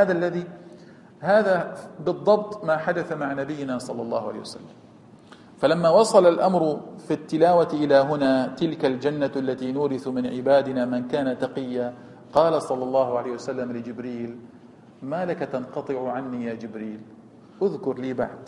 هذا بالضبط ما حدث مع نبينا صلى الله عليه وسلم. فلما وصل الأمر في التلاوة إلى هنا: تلك الجنة التي نورث من عبادنا من كان تقيا، قال صلى الله عليه وسلم لجبريل: ما لك تنقطع عني يا جبريل؟ اذكر لي بعد،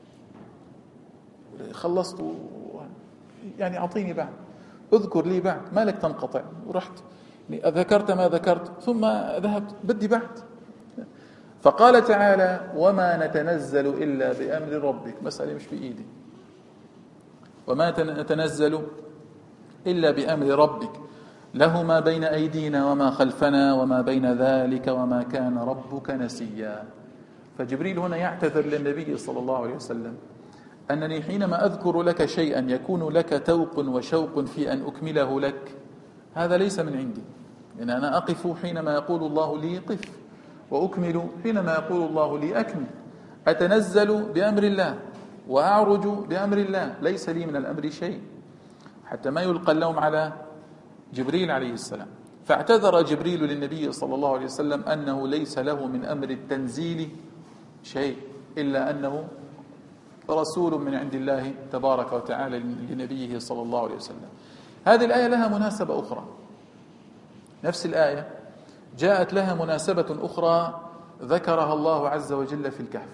خلصت يعني أعطيني بعد، اذكر لي بعد، ما لك تنقطع؟ ورحت ذكرت ما ذكرت ثم ذهبت، بدي بعد. فقال تعالى: وما نتنزل إلا بأمر ربك. مسألة مش بإيدي، وما نتنزل إلا بأمر ربك له ما بين أيدينا وما خلفنا وما بين ذلك وما كان ربك نسيا. فجبريل هنا يعتذر للنبي صلى الله عليه وسلم: أنني حينما أذكر لك شيئا يكون لك توق وشوق في أن أكمله لك، هذا ليس من عندي، لأن أنا أقف حينما يقول الله لي قف، وأكمل حينما يقول الله لي أكمل. أتنزل بأمر الله وأعرج بأمر الله، ليس لي من الأمر شيء، حتى ما يلقى اللوم على جبريل عليه السلام. فاعتذر جبريل للنبي صلى الله عليه وسلم أنه ليس له من أمر التنزيل شيء، إلا أنه رسول من عند الله تبارك وتعالى لنبيه صلى الله عليه وسلم. هذه الآية لها مناسبة أخرى، نفس الآية جاءت لها مناسبة أخرى ذكرها الله عز وجل في الكهف.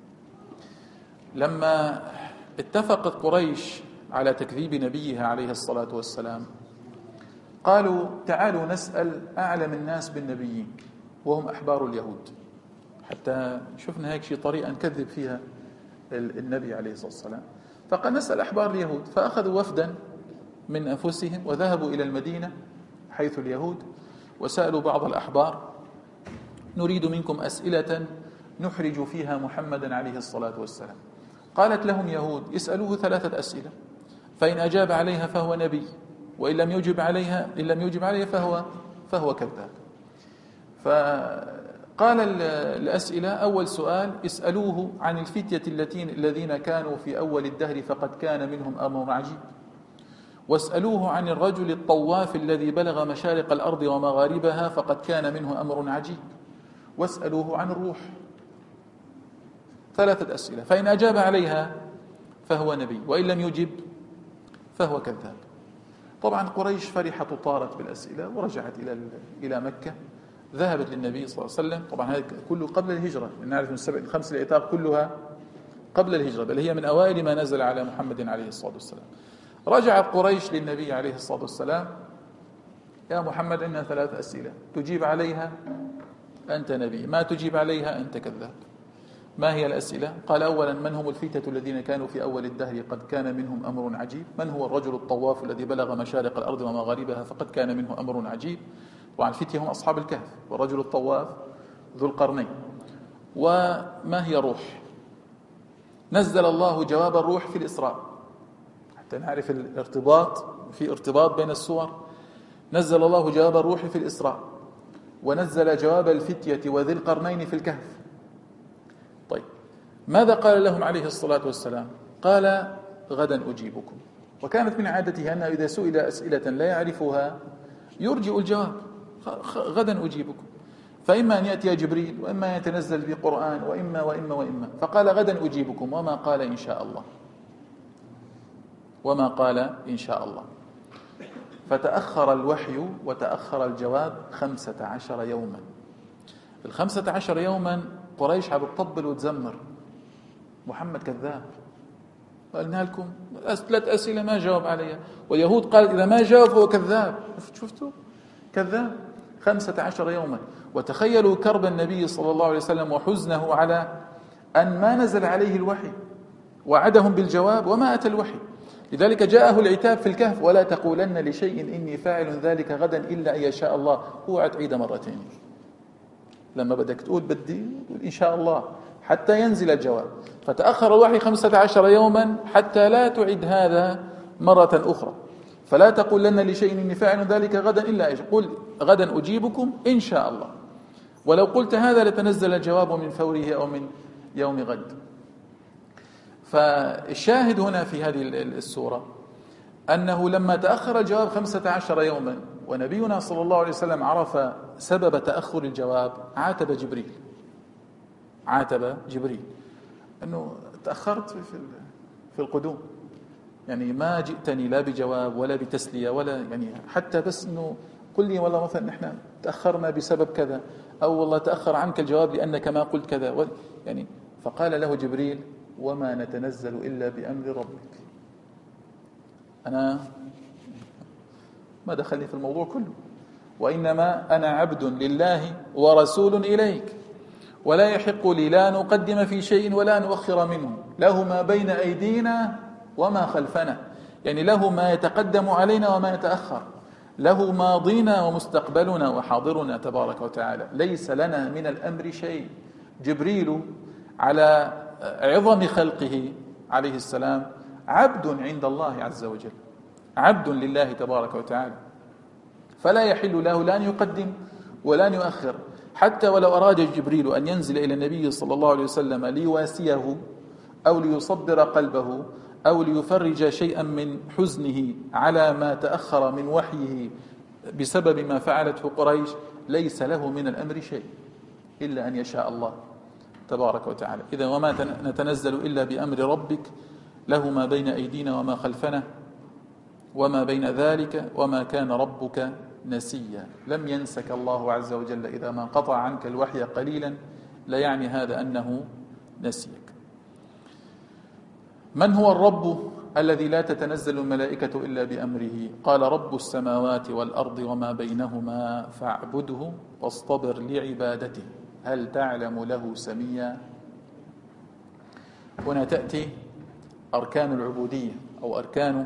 لما اتفقت قريش على تكذيب نبيها عليه الصلاة والسلام، قالوا: تعالوا نسأل أعلم الناس بالنبيين، وهم أحبار اليهود. حتى شفنا هيك شيء طريقة نكذب فيها النبي عليه الصلاة والسلام. فقال نسأل أحبار اليهود، فأخذوا وفدا من أنفسهم وذهبوا إلى المدينة حيث اليهود، وسألوا بعض الأحبار: نريد منكم أسئلة نحرج فيها محمدا عليه الصلاة والسلام. قالت لهم يهود: اسألوه 3 أسئلة، فإن أجاب عليها فهو نبي، وإن لم يجب عليها فهو كذاب. فقال الأسئلة: أول سؤال: اسألوه عن الفتية الذين كانوا في أول الدهر فقد كان منهم أمر عجيب، واسألوه عن الرجل الطواف الذي بلغ مشارق الأرض ومغاربها فقد كان منه أمر عجيب، واسألوه عن الروح. 3 أسئلة، فإن أجاب عليها فهو نبي، وإن لم يجب فهو كذاب. طبعا قريش فرحت وطارت بالأسئلة ورجعت إلى مكة. ذهبت للنبي صلى الله عليه وسلم، طبعا هذا كله قبل الهجرة، نعرف من 5 العتاق كلها قبل الهجرة، بل هي من أوائل ما نزل على محمد عليه الصلاة والسلام. رجعت قريش للنبي عليه الصلاة والسلام: يا محمد، عندنا 3 أسئلة، تجيب عليها أنت نبي، ما تجيب عليها أنت كذاب. ما هي الأسئلة؟ قال: أولا: من هم الفتية الذين كانوا في أول الدهر قد كان منهم أمر عجيب؟ من هو الرجل الطواف الذي بلغ مشارق الأرض ومغاربها فقد كان منه أمر عجيب؟ وعن الفتية هم أصحاب الكهف، والرجل الطواف ذو القرنين. وما هي الروح؟ نزل الله جواب الروح في الإسراء حتى نعرف الارتباط، في ارتباط بين السور. نزل الله جواب الروح في الإسراء، ونزل جواب الفتية وذي القرنين في الكهف. طيب، ماذا قال لهم عليه الصلاة والسلام؟ قال: غدا أجيبكم. وكانت من عادته أنه إذا سئل أسئلة لا يعرفها يرجئ الجواب: غدا أجيبكم. فإما أن يأتي جبريل، وإما أن يتنزل بقرآن، وإما. فقال: غدا أجيبكم، وما قال إن شاء الله. فتأخر الوحي وتأخر الجواب 15 يوما. 15 يوما قريش عم تطبل وتزمر: محمد كذاب، قلنا لكم 3 أسئلة ما جاوب عليها. واليهود قال: إذا ما جاوب هو كذاب. شفتوا؟ كذاب. 15 يوما. وتخيلوا كرب النبي صلى الله عليه وسلم وحزنه على أن ما نزل عليه الوحي، وعدهم بالجواب وما أتى الوحي. لذلك جاءه العتاب في الكهف: ولا تقولن لشيء إني فاعل ذلك غدا إلا أن يشاء الله. هو تعيد مرتين، لما بدك تقول بدي تقول إن شاء الله حتى ينزل الجواب. فتأخر الوحي 15 يوما حتى لا تعد هذا مرة أخرى. فلا تقولن لشيء إني فاعل ذلك غدا إلا قل غدا أجيبكم إن شاء الله. ولو قلت هذا لتنزل الجواب من فوره أو من يوم غد. فالشاهد هنا في هذه السورة أنه لما تأخر الجواب 15 يوما ونبينا صلى الله عليه وسلم عرف سبب تأخر الجواب، عاتب جبريل أنه تأخرت في القدوم، يعني ما جئتني لا بجواب ولا بتسلية ولا يعني حتى بس أنه قل لي والله مثلا نحن تأخرنا بسبب كذا، أو والله تأخر عنك الجواب لأنك ما قلت كذا يعني. فقال له جبريل: وما نتنزل إلا بأمر ربك. أنا ما دخلني في الموضوع كله، وإنما أنا عبد لله ورسول إليك، ولا يحق لي لا نقدم في شيء ولا نؤخر منه، له ما بين أيدينا وما خلفنا، يعني له ما يتقدم علينا وما يتأخر، له ماضينا ومستقبلنا وحاضرنا تبارك وتعالى، ليس لنا من الأمر شيء. جبريل على عظم خلقه عليه السلام عبد عند الله عز وجل، عبد لله تبارك وتعالى، فلا يحل له لا أن يقدم ولا أن يؤخر. حتى ولو أراد جبريل أن ينزل إلى النبي صلى الله عليه وسلم ليواسيه أو ليصبر قلبه أو ليفرج شيئا من حزنه على ما تأخر من وحيه بسبب ما فعلته قريش، ليس له من الأمر شيء إلا أن يشاء الله تبارك وتعالى. إذا وما نتنزل إلا بأمر ربك، له ما بين أيدينا وما خلفنا وما بين ذلك، وما كان ربك نسيا. لم ينسك الله عز وجل إذا ما قطع عنك الوحي قليلا، لا يعني هذا أنه نسيك. من هو الرب الذي لا تتنزل الملائكة إلا بأمره؟ قال: رب السماوات والأرض وما بينهما فاعبده واصطبر لعبادته. هل تعلم له سميا؟ هنا تأتي أركان العبودية أو أركان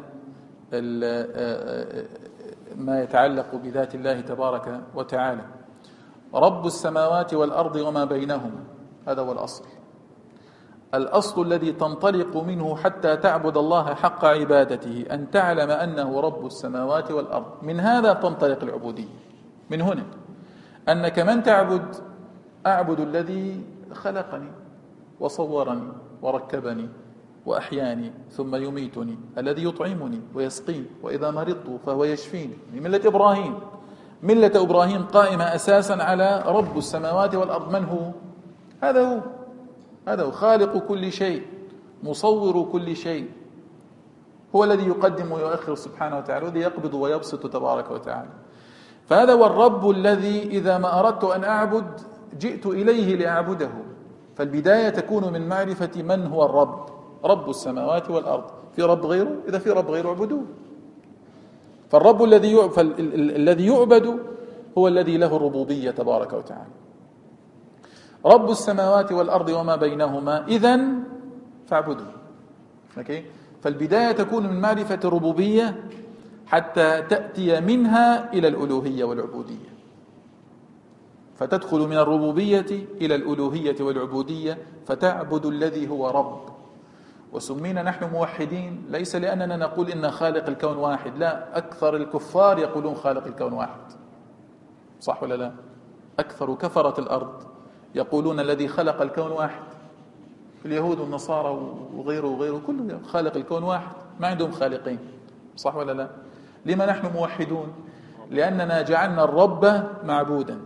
ما يتعلق بذات الله تبارك وتعالى. رب السماوات والأرض وما بينهما، هذا هو الأصل الذي تنطلق منه حتى تعبد الله حق عبادته، أن تعلم أنه رب السماوات والأرض. من هذا تنطلق العبودية، من هنا أنك من تعبد أعبد الذي خلقني وصورني وركبني وأحياني ثم يميتني، الذي يطعمني ويسقيني وإذا مرضت فهو يشفيني. ملة إبراهيم قائمة أساسا على رب السماوات والأرض. من هو؟ هذا هو خالق كل شيء، مصور كل شيء، هو الذي يقدم ويؤخر سبحانه وتعالى، الذي يقبض ويبسط تبارك وتعالى. فهذا هو الرب الذي إذا ما أردت أن أعبد جئت إليه لأعبده. فالبداية تكون من معرفة من هو الرب، رب السماوات والأرض. في رب غيره؟ إذا في رب غيره اعبدوه. فالرب الذي يعبد هو الذي له الربوبية تبارك وتعالى. رب السماوات والأرض وما بينهما إذن فاعبدوه. فالبداية تكون من معرفة الربوبية حتى تأتي منها إلى الألوهية والعبودية، فتدخل من الربوبية إلى الألوهية والعبودية، فتعبد الذي هو رب. وسمينا نحن موحدين ليس لأننا نقول إن خالق الكون واحد، لا، أكثر الكفار يقولون خالق الكون واحد، صح ولا لا؟ أكثر كفرة الأرض يقولون الذي خلق الكون واحد. اليهود والنصارى وغيره كله خالق الكون واحد، ما عندهم خالقين، صح ولا لا؟ لما نحن موحدون؟ لأننا جعلنا الرب معبودا.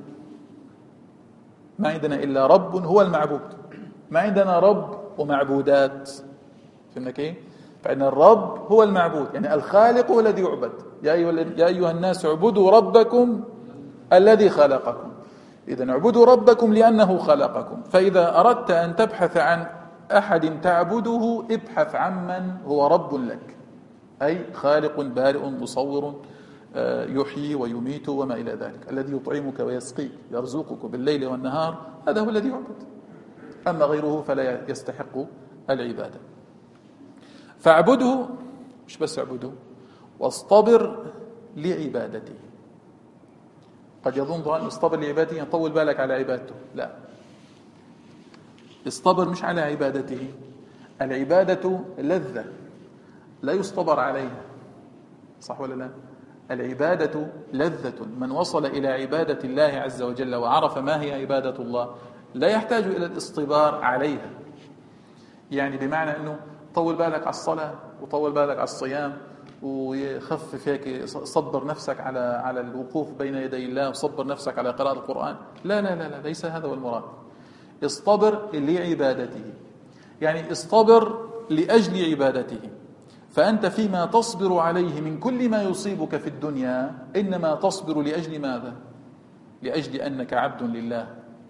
ما عندنا إلا رب هو المعبود، ما عندنا رب ومعبودات. فهمنا كيف؟ فإن الرب هو المعبود، يعني الخالق هو الذي يعبد. يا أيها الناس اعبدوا ربكم الذي خلقكم. إذن اعبدوا ربكم لأنه خلقكم. فإذا أردت أن تبحث عن أحد تعبده ابحث عمن هو رب لك، أي خالق بارئ مصور يحيي ويميت وما إلى ذلك، الذي يطعمك ويسقيك يرزقك بالليل والنهار، هذا هو الذي يعبد. أما غيره فلا يستحق العبادة. فاعبده، مش بس اعبده، واصطبر لعبادته. قد يظن ظن اصطبر لعبادته يطول بالك على عبادته، لا، اصطبر مش على عبادته. العبادة لذة لا يصطبر عليها، صح ولا لا؟ العبادة لذة. من وصل إلى عبادة الله عز وجل وعرف ما هي عبادة الله لا يحتاج إلى الاصطبار عليها. يعني بمعنى أنه طول بالك على الصلاة وطول بالك على الصيام ويخفف هيك، صبر نفسك على الوقوف بين يدي الله وصبر نفسك على قراءة القرآن. لا لا لا لا، ليس هذا هو المراد. اصطبر لعبادته، يعني اصطبر لأجل عبادته. فأنت فيما تصبر عليه من كل ما يصيبك في الدنيا إنما تصبر لأجل ماذا؟ لأجل أنك عبد لله.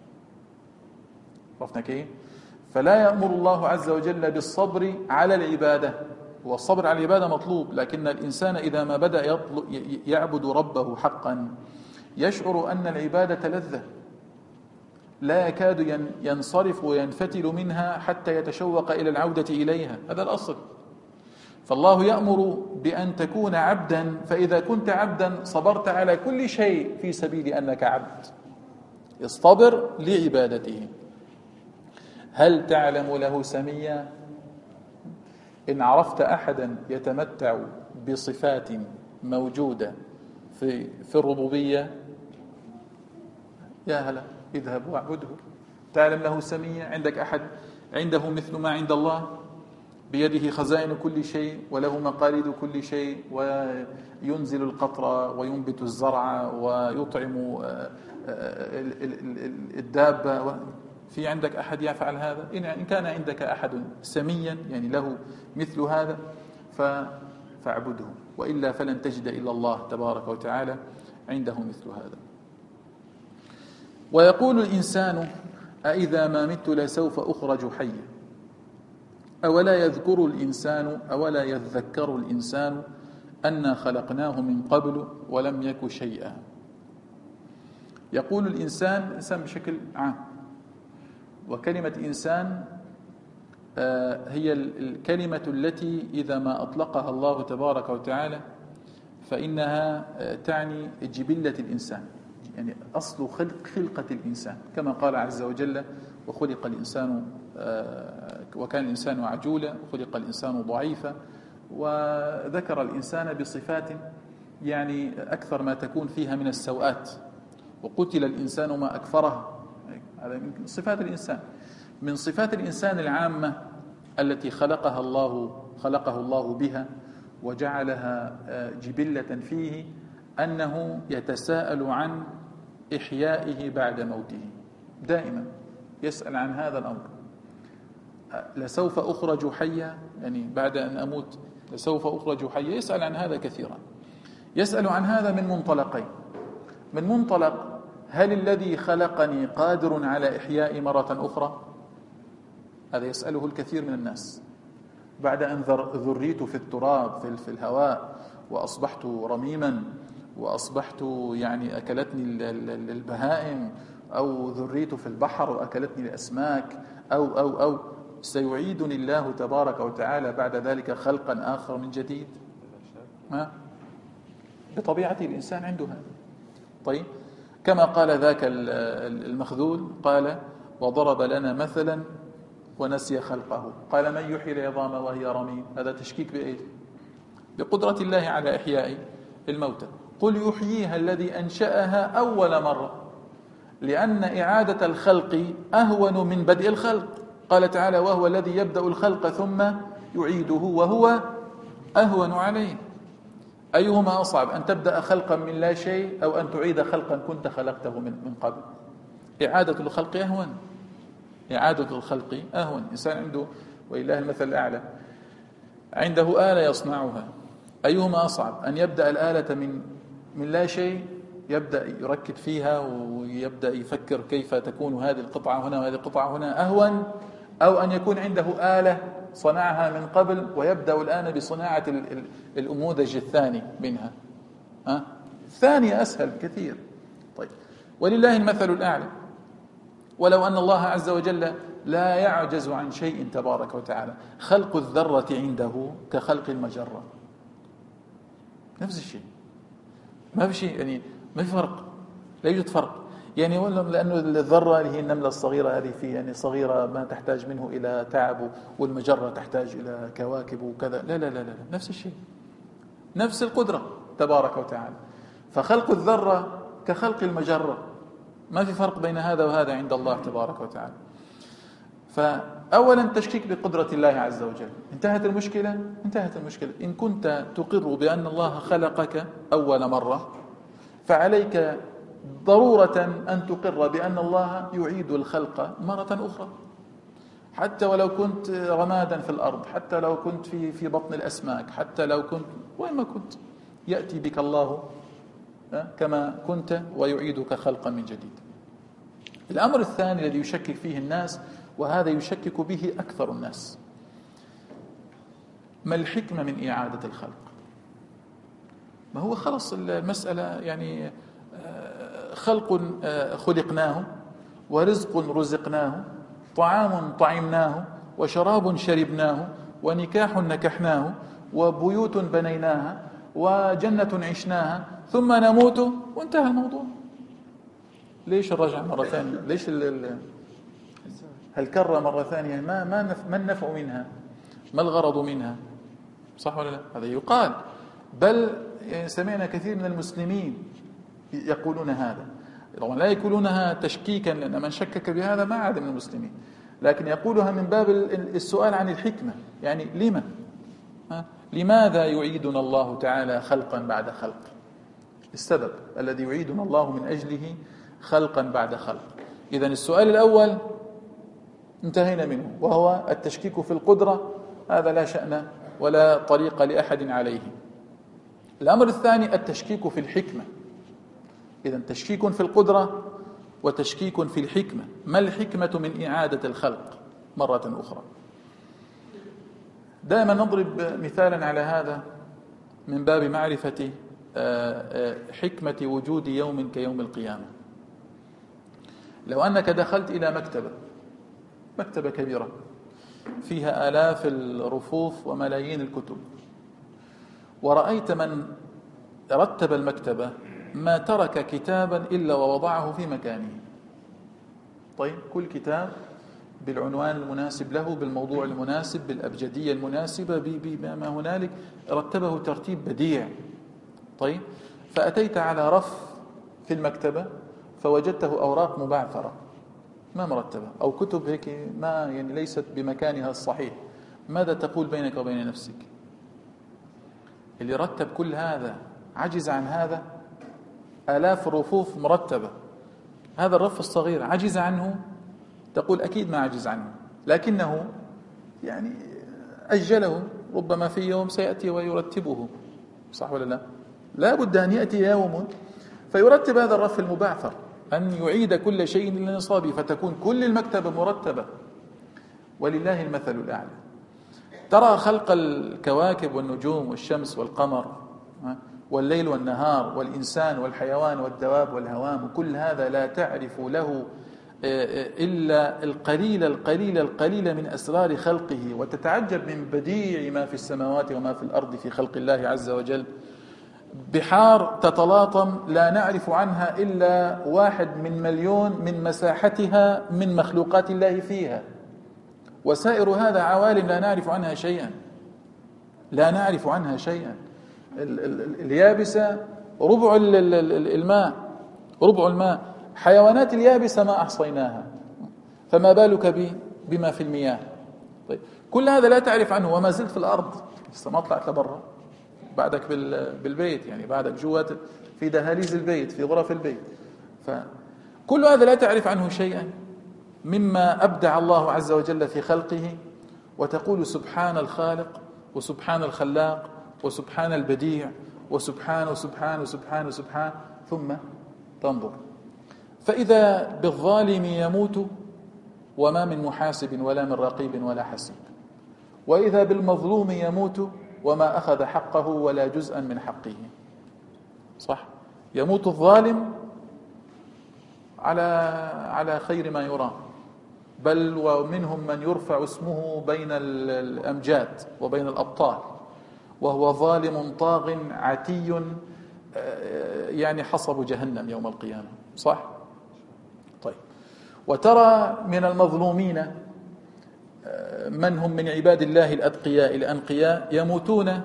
عرفنا كيف؟ فلا يأمر الله عز وجل بالصبر على العبادة. هو الصبر على العبادة مطلوب، لكن الإنسان إذا ما بدأ يعبد ربه حقا يشعر أن العبادة لذة لا يكاد ينصرف وينفتل منها حتى يتشوق إلى العودة إليها. هذا الأصل. فالله يأمر بأن تكون عبدا، فإذا كنت عبدا صبرت على كل شيء في سبيل أنك عبد. اصطبر لعبادته. هل تعلم له سميا؟ إن عرفت أحدا يتمتع بصفات موجودة في الربوبية، يا هلا اذهب واعبده. تعلم له سميا؟ عندك أحد عنده مثل ما عند الله، بيده خزائن كل شيء وله مقاليد كل شيء، وينزل القطر وينبت الزرع ويطعم الدابة. في عندك أحد يفعل هذا؟ إن كان عندك أحد سميا يعني له مثل هذا فاعبده، وإلا فلن تجد إلا الله تبارك وتعالى عنده مثل هذا. ويقول الإنسان أإذا ما مت لسوف أخرج حيا أولا يذكر الإنسان أنا خلقناه من قبل ولم يك شيئا. يقول الإنسان بشكل عام وكلمة إنسان هي الكلمة التي إذا ما أطلقها الله تبارك وتعالى فإنها تعني جبلة الإنسان، يعني أصل خلقة الإنسان، كما قال عز وجل: وخلق الإنسان وكان الإنسان عجولا وخلق الإنسان ضعيفا، وذكر الإنسان بصفات يعني أكثر ما تكون فيها من السوءات، وقتل الإنسان ما أكفره. هذا من صفات الإنسان. من صفات الإنسان العامة التي خلقه الله بها وجعلها جبلة فيه أنه يتساءل عن إحيائه بعد موته، دائما يسأل عن هذا الأمر. لسوف أخرج حيا، يعني بعد أن أموت لسوف أخرج حيا، يسأل عن هذا كثيرا. يسأل عن هذا من منطلقين: من منطلق هل الذي خلقني قادر على إحياء مرة أخرى؟ هذا يسأله الكثير من الناس بعد أن ذريت في التراب في الهواء وأصبحت رميما وأصبحت يعني أكلتني البهائم، أو ذريت في البحر وأكلتني الأسماك، أو سيعيدني الله تبارك وتعالى بعد ذلك خلقا آخر من جديد؟ بطبيعة الإنسان عنده هذا. طيب، كما قال ذاك المخذول، قال: وضرب لنا مثلا ونسي خلقه، قال: من يحيي العظام وهي رميم. هذا تشكيك بإيه؟ بقدرة الله على إحياء الموتى. قل يحييها الذي أنشأها أول مرة، لأن إعادة الخلق أهون من بدء الخلق. قال تعالى: وهو الذي يبدأ الخلق ثم يعيده وهو أهون عليه. أيهما أصعب، أن تبدأ خلقا من لا شيء أو أن تعيد خلقا كنت خلقته من قبل؟ إعادة الخلق أهون، إعادة الخلق أهون. إنسان عنده، ولله المثل الأعلى، عنده آلة يصنعها، أيهما أصعب، أن يبدأ الآلة من لا شيء، يبدأ يركب فيها ويبدأ يفكر كيف تكون هذه القطعة هنا وهذه القطعة هنا، أهون، أو أن يكون عنده آلة صنعها من قبل ويبدأ الآن بصناعة الأموذج الثاني منها؟ الثانية أسهل بكثير. طيب، ولله المثل الأعلى. ولو أن الله عز وجل لا يعجز عن شيء تبارك وتعالى، خلق الذرة عنده كخلق المجرة، نفس الشيء، ما في شيء، يعني ما في فرق، لا يوجد فرق. يعني لأنه الذرة اللي هي النملة الصغيرة هذه في يعني صغيرة ما تحتاج منه إلى تعب، والمجرة تحتاج إلى كواكب وكذا. لا لا لا لا، نفس الشيء، نفس القدرة تبارك وتعالى. فخلق الذرة كخلق المجرة، ما في فرق بين هذا وهذا عند الله تبارك وتعالى. فأولا تشكيك بقدرة الله عز وجل. انتهت المشكلة؟ انتهت المشكلة. إن كنت تقر بأن الله خلقك أول مرة، فعليك ضرورة أن تقر بأن الله يعيد الخلق مرة أخرى، حتى ولو كنت رمادا في الأرض، حتى لو كنت في بطن الأسماك، حتى لو كنت وين ما كنت، يأتي بك الله كما كنت ويعيدك خلقا من جديد. الأمر الثاني الذي يشكك فيه الناس، وهذا يشكك به أكثر الناس: ما الحكمة من إعادة الخلق؟ ما هو خلص المسألة، يعني خلق خلقناه، ورزق رزقناه، طعام طعمناه، وشراب شربناه، ونكاح نكحناه، وبيوت بنيناها، وجنة عشناها، ثم نموت وانتهى الموضوع. ليش الرجعة مرة ثانية؟ ليش هالكرة مرة ثانية؟ ما النفع منها؟ ما الغرض منها؟ صح ولا لا؟ هذا يقال، بل سمعنا كثير من المسلمين يقولون هذا. طبعا لا يقولونها تشكيكا، لأن من شكك بهذا ما عاد من المسلمين، لكن يقولها من باب السؤال عن الحكمة. يعني لماذا يعيدنا الله تعالى خلقا بعد خلق؟ السبب الذي يعيدنا الله من أجله خلقا بعد خلق. إذن السؤال الأول انتهينا منه، وهو التشكيك في القدرة، هذا لا شأن ولا طريق لأحد عليه. الأمر الثاني التشكيك في الحكمة. إذن تشكيك في القدرة وتشكيك في الحكمة. ما الحكمة من إعادة الخلق مرة أخرى؟ دائما نضرب مثالا على هذا من باب معرفة حكمة وجود يوم كيوم القيامة. لو أنك دخلت إلى مكتبة مكتبة كبيرة فيها آلاف الرفوف وملايين الكتب، ورأيت من رتب المكتبة ما ترك كتابا إلا ووضعه في مكانه. طيب، كل كتاب بالعنوان المناسب له، بالموضوع المناسب، بالأبجدية المناسبة، بما هنالك، رتبه ترتيب بديع. طيب، فأتيت على رف في المكتبة فوجدته أوراق مبعثرة ما مرتبة، أو كتب هيك ما يعني ليست بمكانها الصحيح. ماذا تقول بينك وبين نفسك؟ اللي رتب كل هذا عجز عن هذا؟ آلاف الرفوف مرتبة، هذا الرف الصغير عجز عنه؟ تقول أكيد ما عجز عنه، لكنه يعني أجله، ربما في يوم سيأتي ويرتبه، صح ولا لا؟ لا بد أن يأتي يوم فيرتب هذا الرف المبعثر، أن يعيد كل شيء إلى نصابه، فتكون كل المكتبة مرتبة. ولله المثل الأعلى. ترى خلق الكواكب والنجوم والشمس والقمر والليل والنهار والإنسان والحيوان والدواب والهوام، كل هذا لا تعرف له إلا القليل من أسرار خلقه، وتتعجب من بديع ما في السماوات وما في الأرض في خلق الله عز وجل. بحار تتلاطم لا نعرف عنها إلا 1/1,000,000 من مساحتها من مخلوقات الله فيها، وسائر هذا عوالم لا نعرف عنها شيئا، لا نعرف عنها شيئا. اليابسة ربع الماء، ربع الماء. حيوانات اليابسة ما أحصيناها، فما بالك بما في المياه. طيب، كل هذا لا تعرف عنه، وما زلت في الأرض، لسه ما طلعت لبرا، بعدك بالبيت، يعني بعدك جوات في دهاليز البيت، في غرف البيت. فكل هذا لا تعرف عنه شيئا مما أبدع الله عز وجل في خلقه، وتقول سبحان الخالق وسبحان الخلاق وسبحان البديع وسبحان وسبحان وسبحان وسبحان، ثم تنظر فإذا بالظالم يموت وما من محاسب ولا من رقيب ولا حسيب، وإذا بالمظلوم يموت وما أخذ حقه ولا جزءا من حقه. صح، يموت الظالم على خير ما يرام، بل ومنهم من يرفع اسمه بين الأمجاد وبين الأبطال، وهو ظالم طاغ عتي، يعني حصب جهنم يوم القيامة. صح؟ طيب، وترى من المظلومين من هم من عباد الله الأتقياء الأنقياء يموتون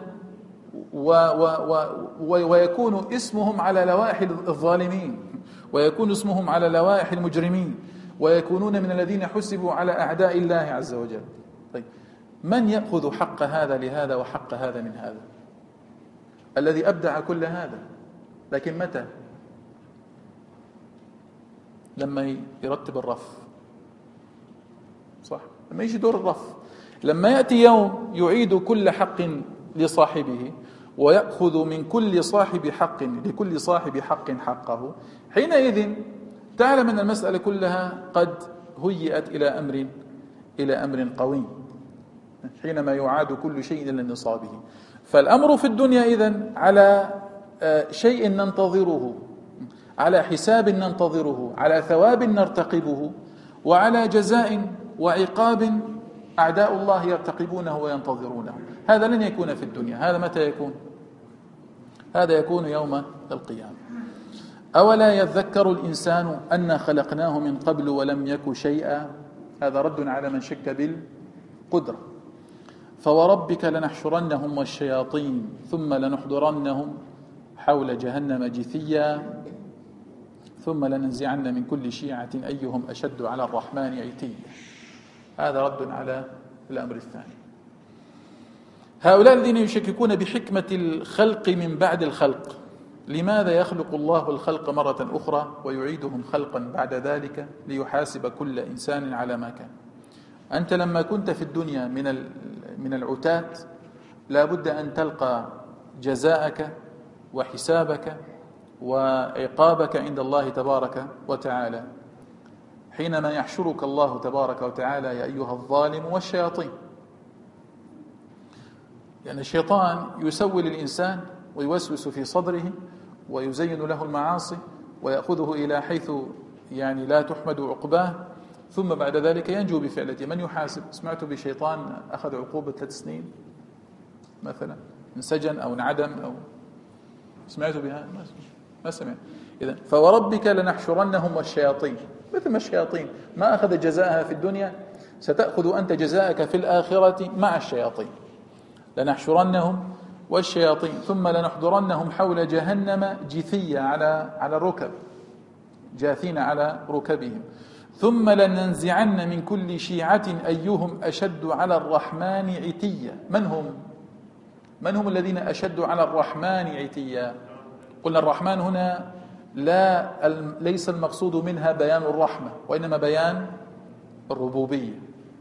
ويكون اسمهم على لوائح الظالمين، ويكون اسمهم على لوائح المجرمين، ويكونون من الذين حسبوا على أعداء الله عز وجل. طيب، من يأخذ حق هذا لهذا وحق هذا من هذا؟ الذي أبدع كل هذا. لكن متى؟ لما يرتب الرف. صح، لما يجي دور الرف، لما يأتي يوم يعيد كل حق لصاحبه، ويأخذ من كل صاحب حق لكل صاحب حق حقه، حينئذ تعلم أن المسألة كلها قد هيئت إلى أمر قوي، حينما يعاد كل شيء إلى نصابه. فالأمر في الدنيا إذن على شيء ننتظره، على حساب ننتظره، على ثواب نرتقبه، وعلى جزاء وعقاب أعداء الله يرتقبونه وينتظرونه. هذا لن يكون في الدنيا. هذا متى يكون؟ هذا يكون يوم القيامة. أولا يذكر الإنسان أن خلقناه من قبل ولم يك شيئا. هذا رد على من شك بالقدرة. فوربك لنحشرنهم والشياطين ثم لنحضرنهم حول جهنم جثيا ثم لننزعن من كل شيعة أيهم أشد على الرحمن عتيا. هذا رد على الأمر الثاني. هؤلاء الذين يشككون بحكمة الخلق من بعد الخلق، لماذا يخلق الله الخلق مرة أخرى ويعيدهم خلقا بعد ذلك ليحاسب كل إنسان على ما كان؟ أنت لما كنت في الدنيا من العتات لا بد أن تلقى جزاءك وحسابك وعقابك عند الله تبارك وتعالى، حينما يحشرك الله تبارك وتعالى يا أيها الظالم والشياطين. يعني الشيطان يسول الإنسان ويوسوس في صدره ويزين له المعاصي ويأخذه إلى حيث يعني لا تحمد عقباه، ثم بعد ذلك ينجو بفعلته. من يحاسب؟ سمعت بشيطان أخذ عقوبة 3 سنين مثلا، انسجن أو انعدم، أو سمعت بها؟ ما سمعت. إذن فوربك لنحشرنهم والشياطين، مثل ما الشياطين ما أخذ جزاءها في الدنيا ستأخذ أنت جزاءك في الآخرة مع الشياطين. لنحشرنهم والشياطين ثم لنحضرنهم حول جهنم جثية على الركب، جاثين على ركبهم، ثم لننزعن من كل شيعة أيهم أشد على الرحمن عتيا. من هم الذين أشد على الرحمن عتيا؟ قلنا الرحمن هنا ليس المقصود منها بيان الرحمة، وإنما بيان الربوبية.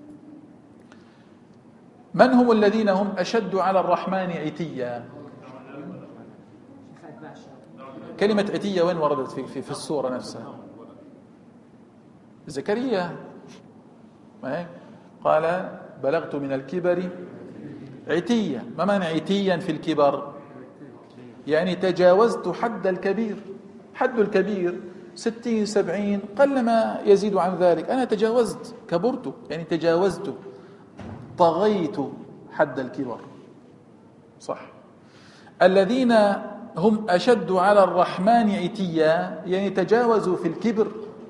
من هم الذين هم أشد على الرحمن عتيا؟ كلمة عتيا وين وردت في السورة نفسها؟ زكريا قال بلغت من الكبر عتيا. ما معنى عتيا في الكبر؟ يعني تجاوزت حد الكبير. حد الكبير 60 70 قلما يزيد عن ذلك. أنا تجاوزت، كبرت، يعني تجاوزت، طغيت حد الكبر. صح. الذين هم أشد على الرحمن عتيا يعني تجاوزوا في الكبر.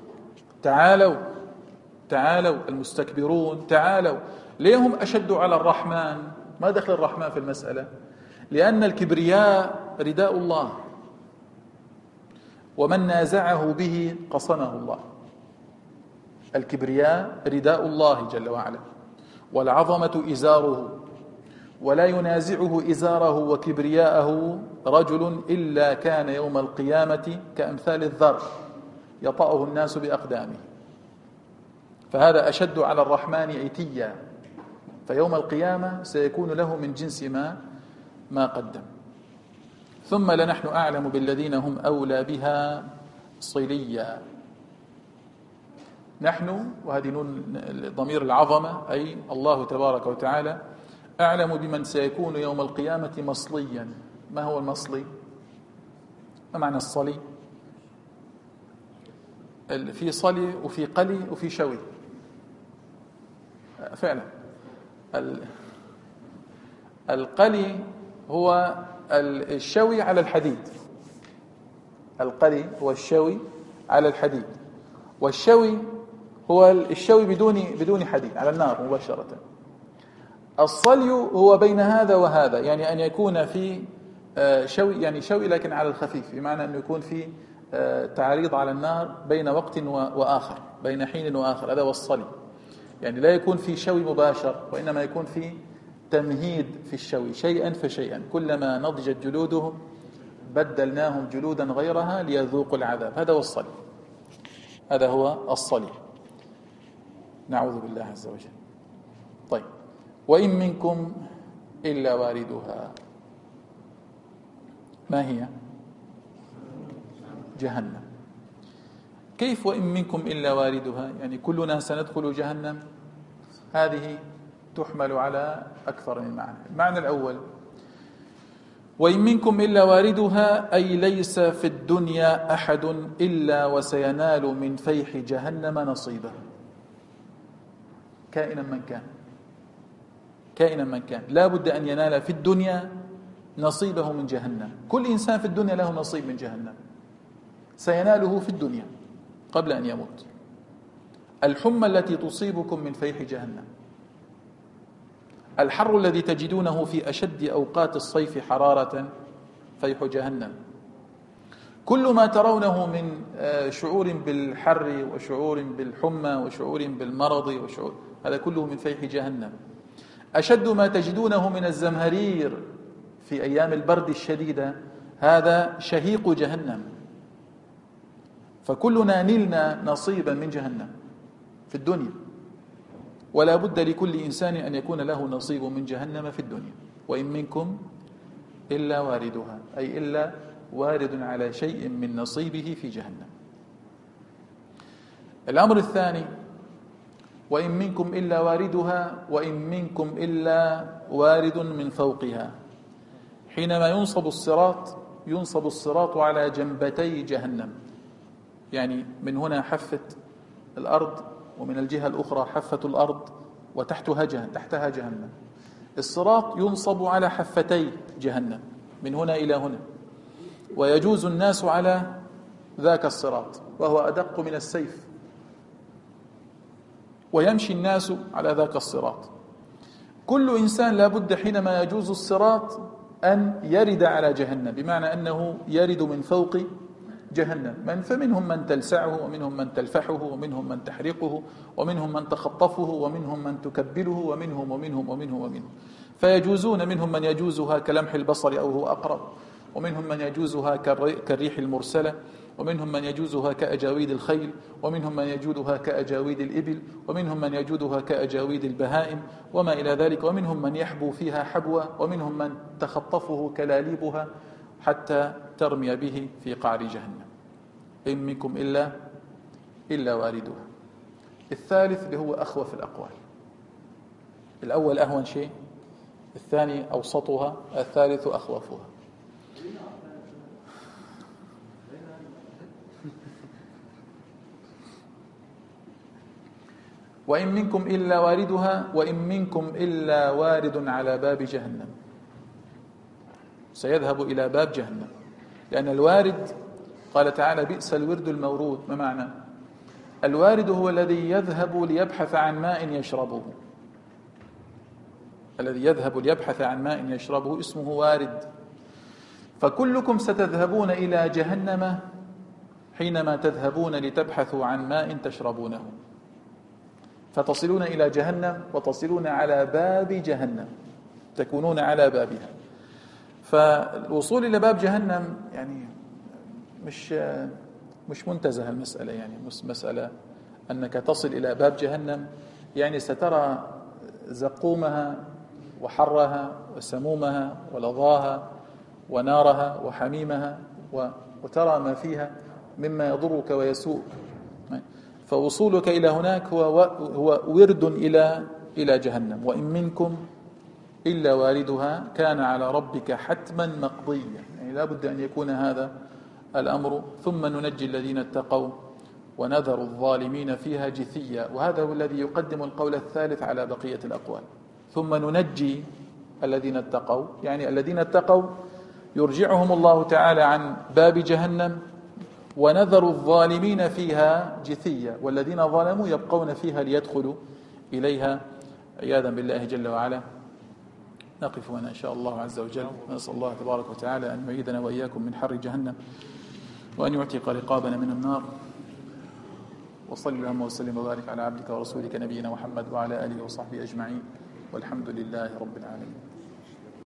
تعالوا المستكبرون، تعالوا. ليه هم أشد على الرحمن؟ ما دخل الرحمن في المسألة؟ لأن الكبرياء رداء الله، ومن نازعه به قصمه الله. الكبرياء رداء الله جل وعلا، والعظمة إزاره، ولا ينازعه إزاره وكبرياءه رجل إلا كان يوم القيامة كأمثال الذر يطأه الناس بأقدامه. فهذا أشد على الرحمن عتيا، فيوم القيامة سيكون له من جنس ما قدم. ثم لنحن أعلم بالذين هم أولى بها صليا. نحن، وهذه نون ضمير العظمة، أي الله تبارك وتعالى أعلم بمن سيكون يوم القيامة مصليا. ما هو المصلي؟ ما معنى الصلي؟ في صلي وفي قلي وفي شوي فعلا. القلي هو الشوي على الحديد. القلي هو الشوي على الحديد، والشوي هو الشوي بدون حديد على النار مباشرة. الصلي هو بين هذا وهذا، يعني أن يكون في شوي، يعني شوي لكن على الخفيف، بمعنى أن يكون في تعريض على النار بين وقت وآخر، بين حين وآخر. هذا هو الصلي، يعني لا يكون في شوي مباشر، وإنما يكون في تمهيد في الشوي شيئا فشيئا. كلما نضجت جلودهم بدلناهم جلودا غيرها ليذوقوا العذاب. هذا هو الصلي، هذا هو الصلي. نعوذ بالله عز وجل. طيب، وإن منكم إلا واردها. ما هي؟ جهنم. كيف وإن منكم إلا واردها؟ يعني كلنا سندخل جهنم. هذه تحمل على أكثر من معنى. المعنى الأول: وإن منكم إلا واردها، أي ليس في الدنيا أحد إلا وسينال من فيح جهنم نصيبه، كائنا من كان لا بد أن ينال في الدنيا نصيبه من جهنم. كل إنسان في الدنيا له نصيب من جهنم سيناله في الدنيا قبل أن يموت. الحمى التي تصيبكم من فيح جهنم، الحر الذي تجدونه في أشد أوقات الصيف حرارة فيح جهنم، كل ما ترونه من شعور بالحر وشعور بالحمى وشعور بالمرض هذا كله من فيح جهنم. أشد ما تجدونه من الزمهرير في أيام البرد الشديدة هذا شهيق جهنم. فكلنا نلنا نصيبا من جهنم في الدنيا، ولا بد لكل إنسان أن يكون له نصيب من جهنم في الدنيا. وإن منكم إلا واردها، أي إلا وارد على شيء من نصيبه في جهنم. الأمر الثاني: وإن منكم إلا واردها، وإن منكم إلا وارد من فوقها. حينما ينصب الصراط على جنبتي جهنم، يعني من هنا حفت الأرض ومن الجهة الأخرى حافة الأرض وتحتها جهنم. الصراط ينصب على حفتي جهنم من هنا إلى هنا، ويجوز الناس على ذاك الصراط وهو أدق من السيف، ويمشي الناس على ذاك الصراط. كل إنسان لا بد حينما يجوز الصراط أن يرد على جهنم، بمعنى أنه يرد من فوق جهنم. فمنهم من تلسعه، ومنهم من تلفحه، ومنهم من تحرقه، ومنهم من تخطفه، ومنهم من تكبله، ومنهم. فيجوزون، منهم من يجوزها كلمح البصر أو هو أقرب، ومنهم من يجوزها كالريح المرسلة، ومنهم من يجوزها كأجاويد الخيل، ومنهم من يجودها كأجاويد الإبل، ومنهم من يجودها كأجاويد البهائم وما إلى ذلك، ومنهم من يحبو فيها حبوة، ومنهم من تخطفه كلاليبها حتى ترمي به في قعر جهنم. إن منكم إلا واردها. الثالث اللي هو أخوف الأقوال. الأول أهون شيء، الثاني أوسطها، الثالث أخوفها. وإن منكم إلا واردها، وإن منكم إلا وارد على باب جهنم. سيذهب إلى باب جهنم، لأن الوارد قال تعالى بئس الورد المورود. ما معنى؟ الوارد هو الذي يذهب ليبحث عن ماء يشربه. الذي يذهب ليبحث عن ماء يشربه اسمه وارد. فكلكم ستذهبون إلى جهنم حينما تذهبون لتبحثوا عن ماء تشربونه، فتصلون إلى جهنم وتصلون على باب جهنم، تكونون على بابها. فالوصول إلى باب جهنم يعني مش منتزه المسألة، يعني مش مسألة أنك تصل إلى باب جهنم يعني سترى زقومها وحرها وسمومها ولظاها ونارها وحميمها، وترى ما فيها مما يضرك ويسوء. فوصولك إلى هناك هو ورد إلى جهنم. وإن منكم إلا واردها كان على ربك حتما مقضيا، يعني لا بد أن يكون هذا الأمر. ثم ننجي الذين اتقوا ونذر الظالمين فيها جثيا. وهذا هو الذي يقدم القول الثالث على بقية الأقوال. ثم ننجي الذين اتقوا، يعني الذين اتقوا يرجعهم الله تعالى عن باب جهنم، ونذر الظالمين فيها جثيا، والذين ظلموا يبقون فيها ليدخلوا إليها عياذا بالله جل وعلا. نقف هنا إن شاء الله عز وجل، ونسأل الله تبارك وتعالى أن يعيذنا وإياكم من حر جهنم، وأن يعتق رقابنا من النار. وصلى اللهم وسلم وبارك على عبدك ورسولك نبينا محمد وعلى آله وصحبه أجمعين، والحمد لله رب العالمين.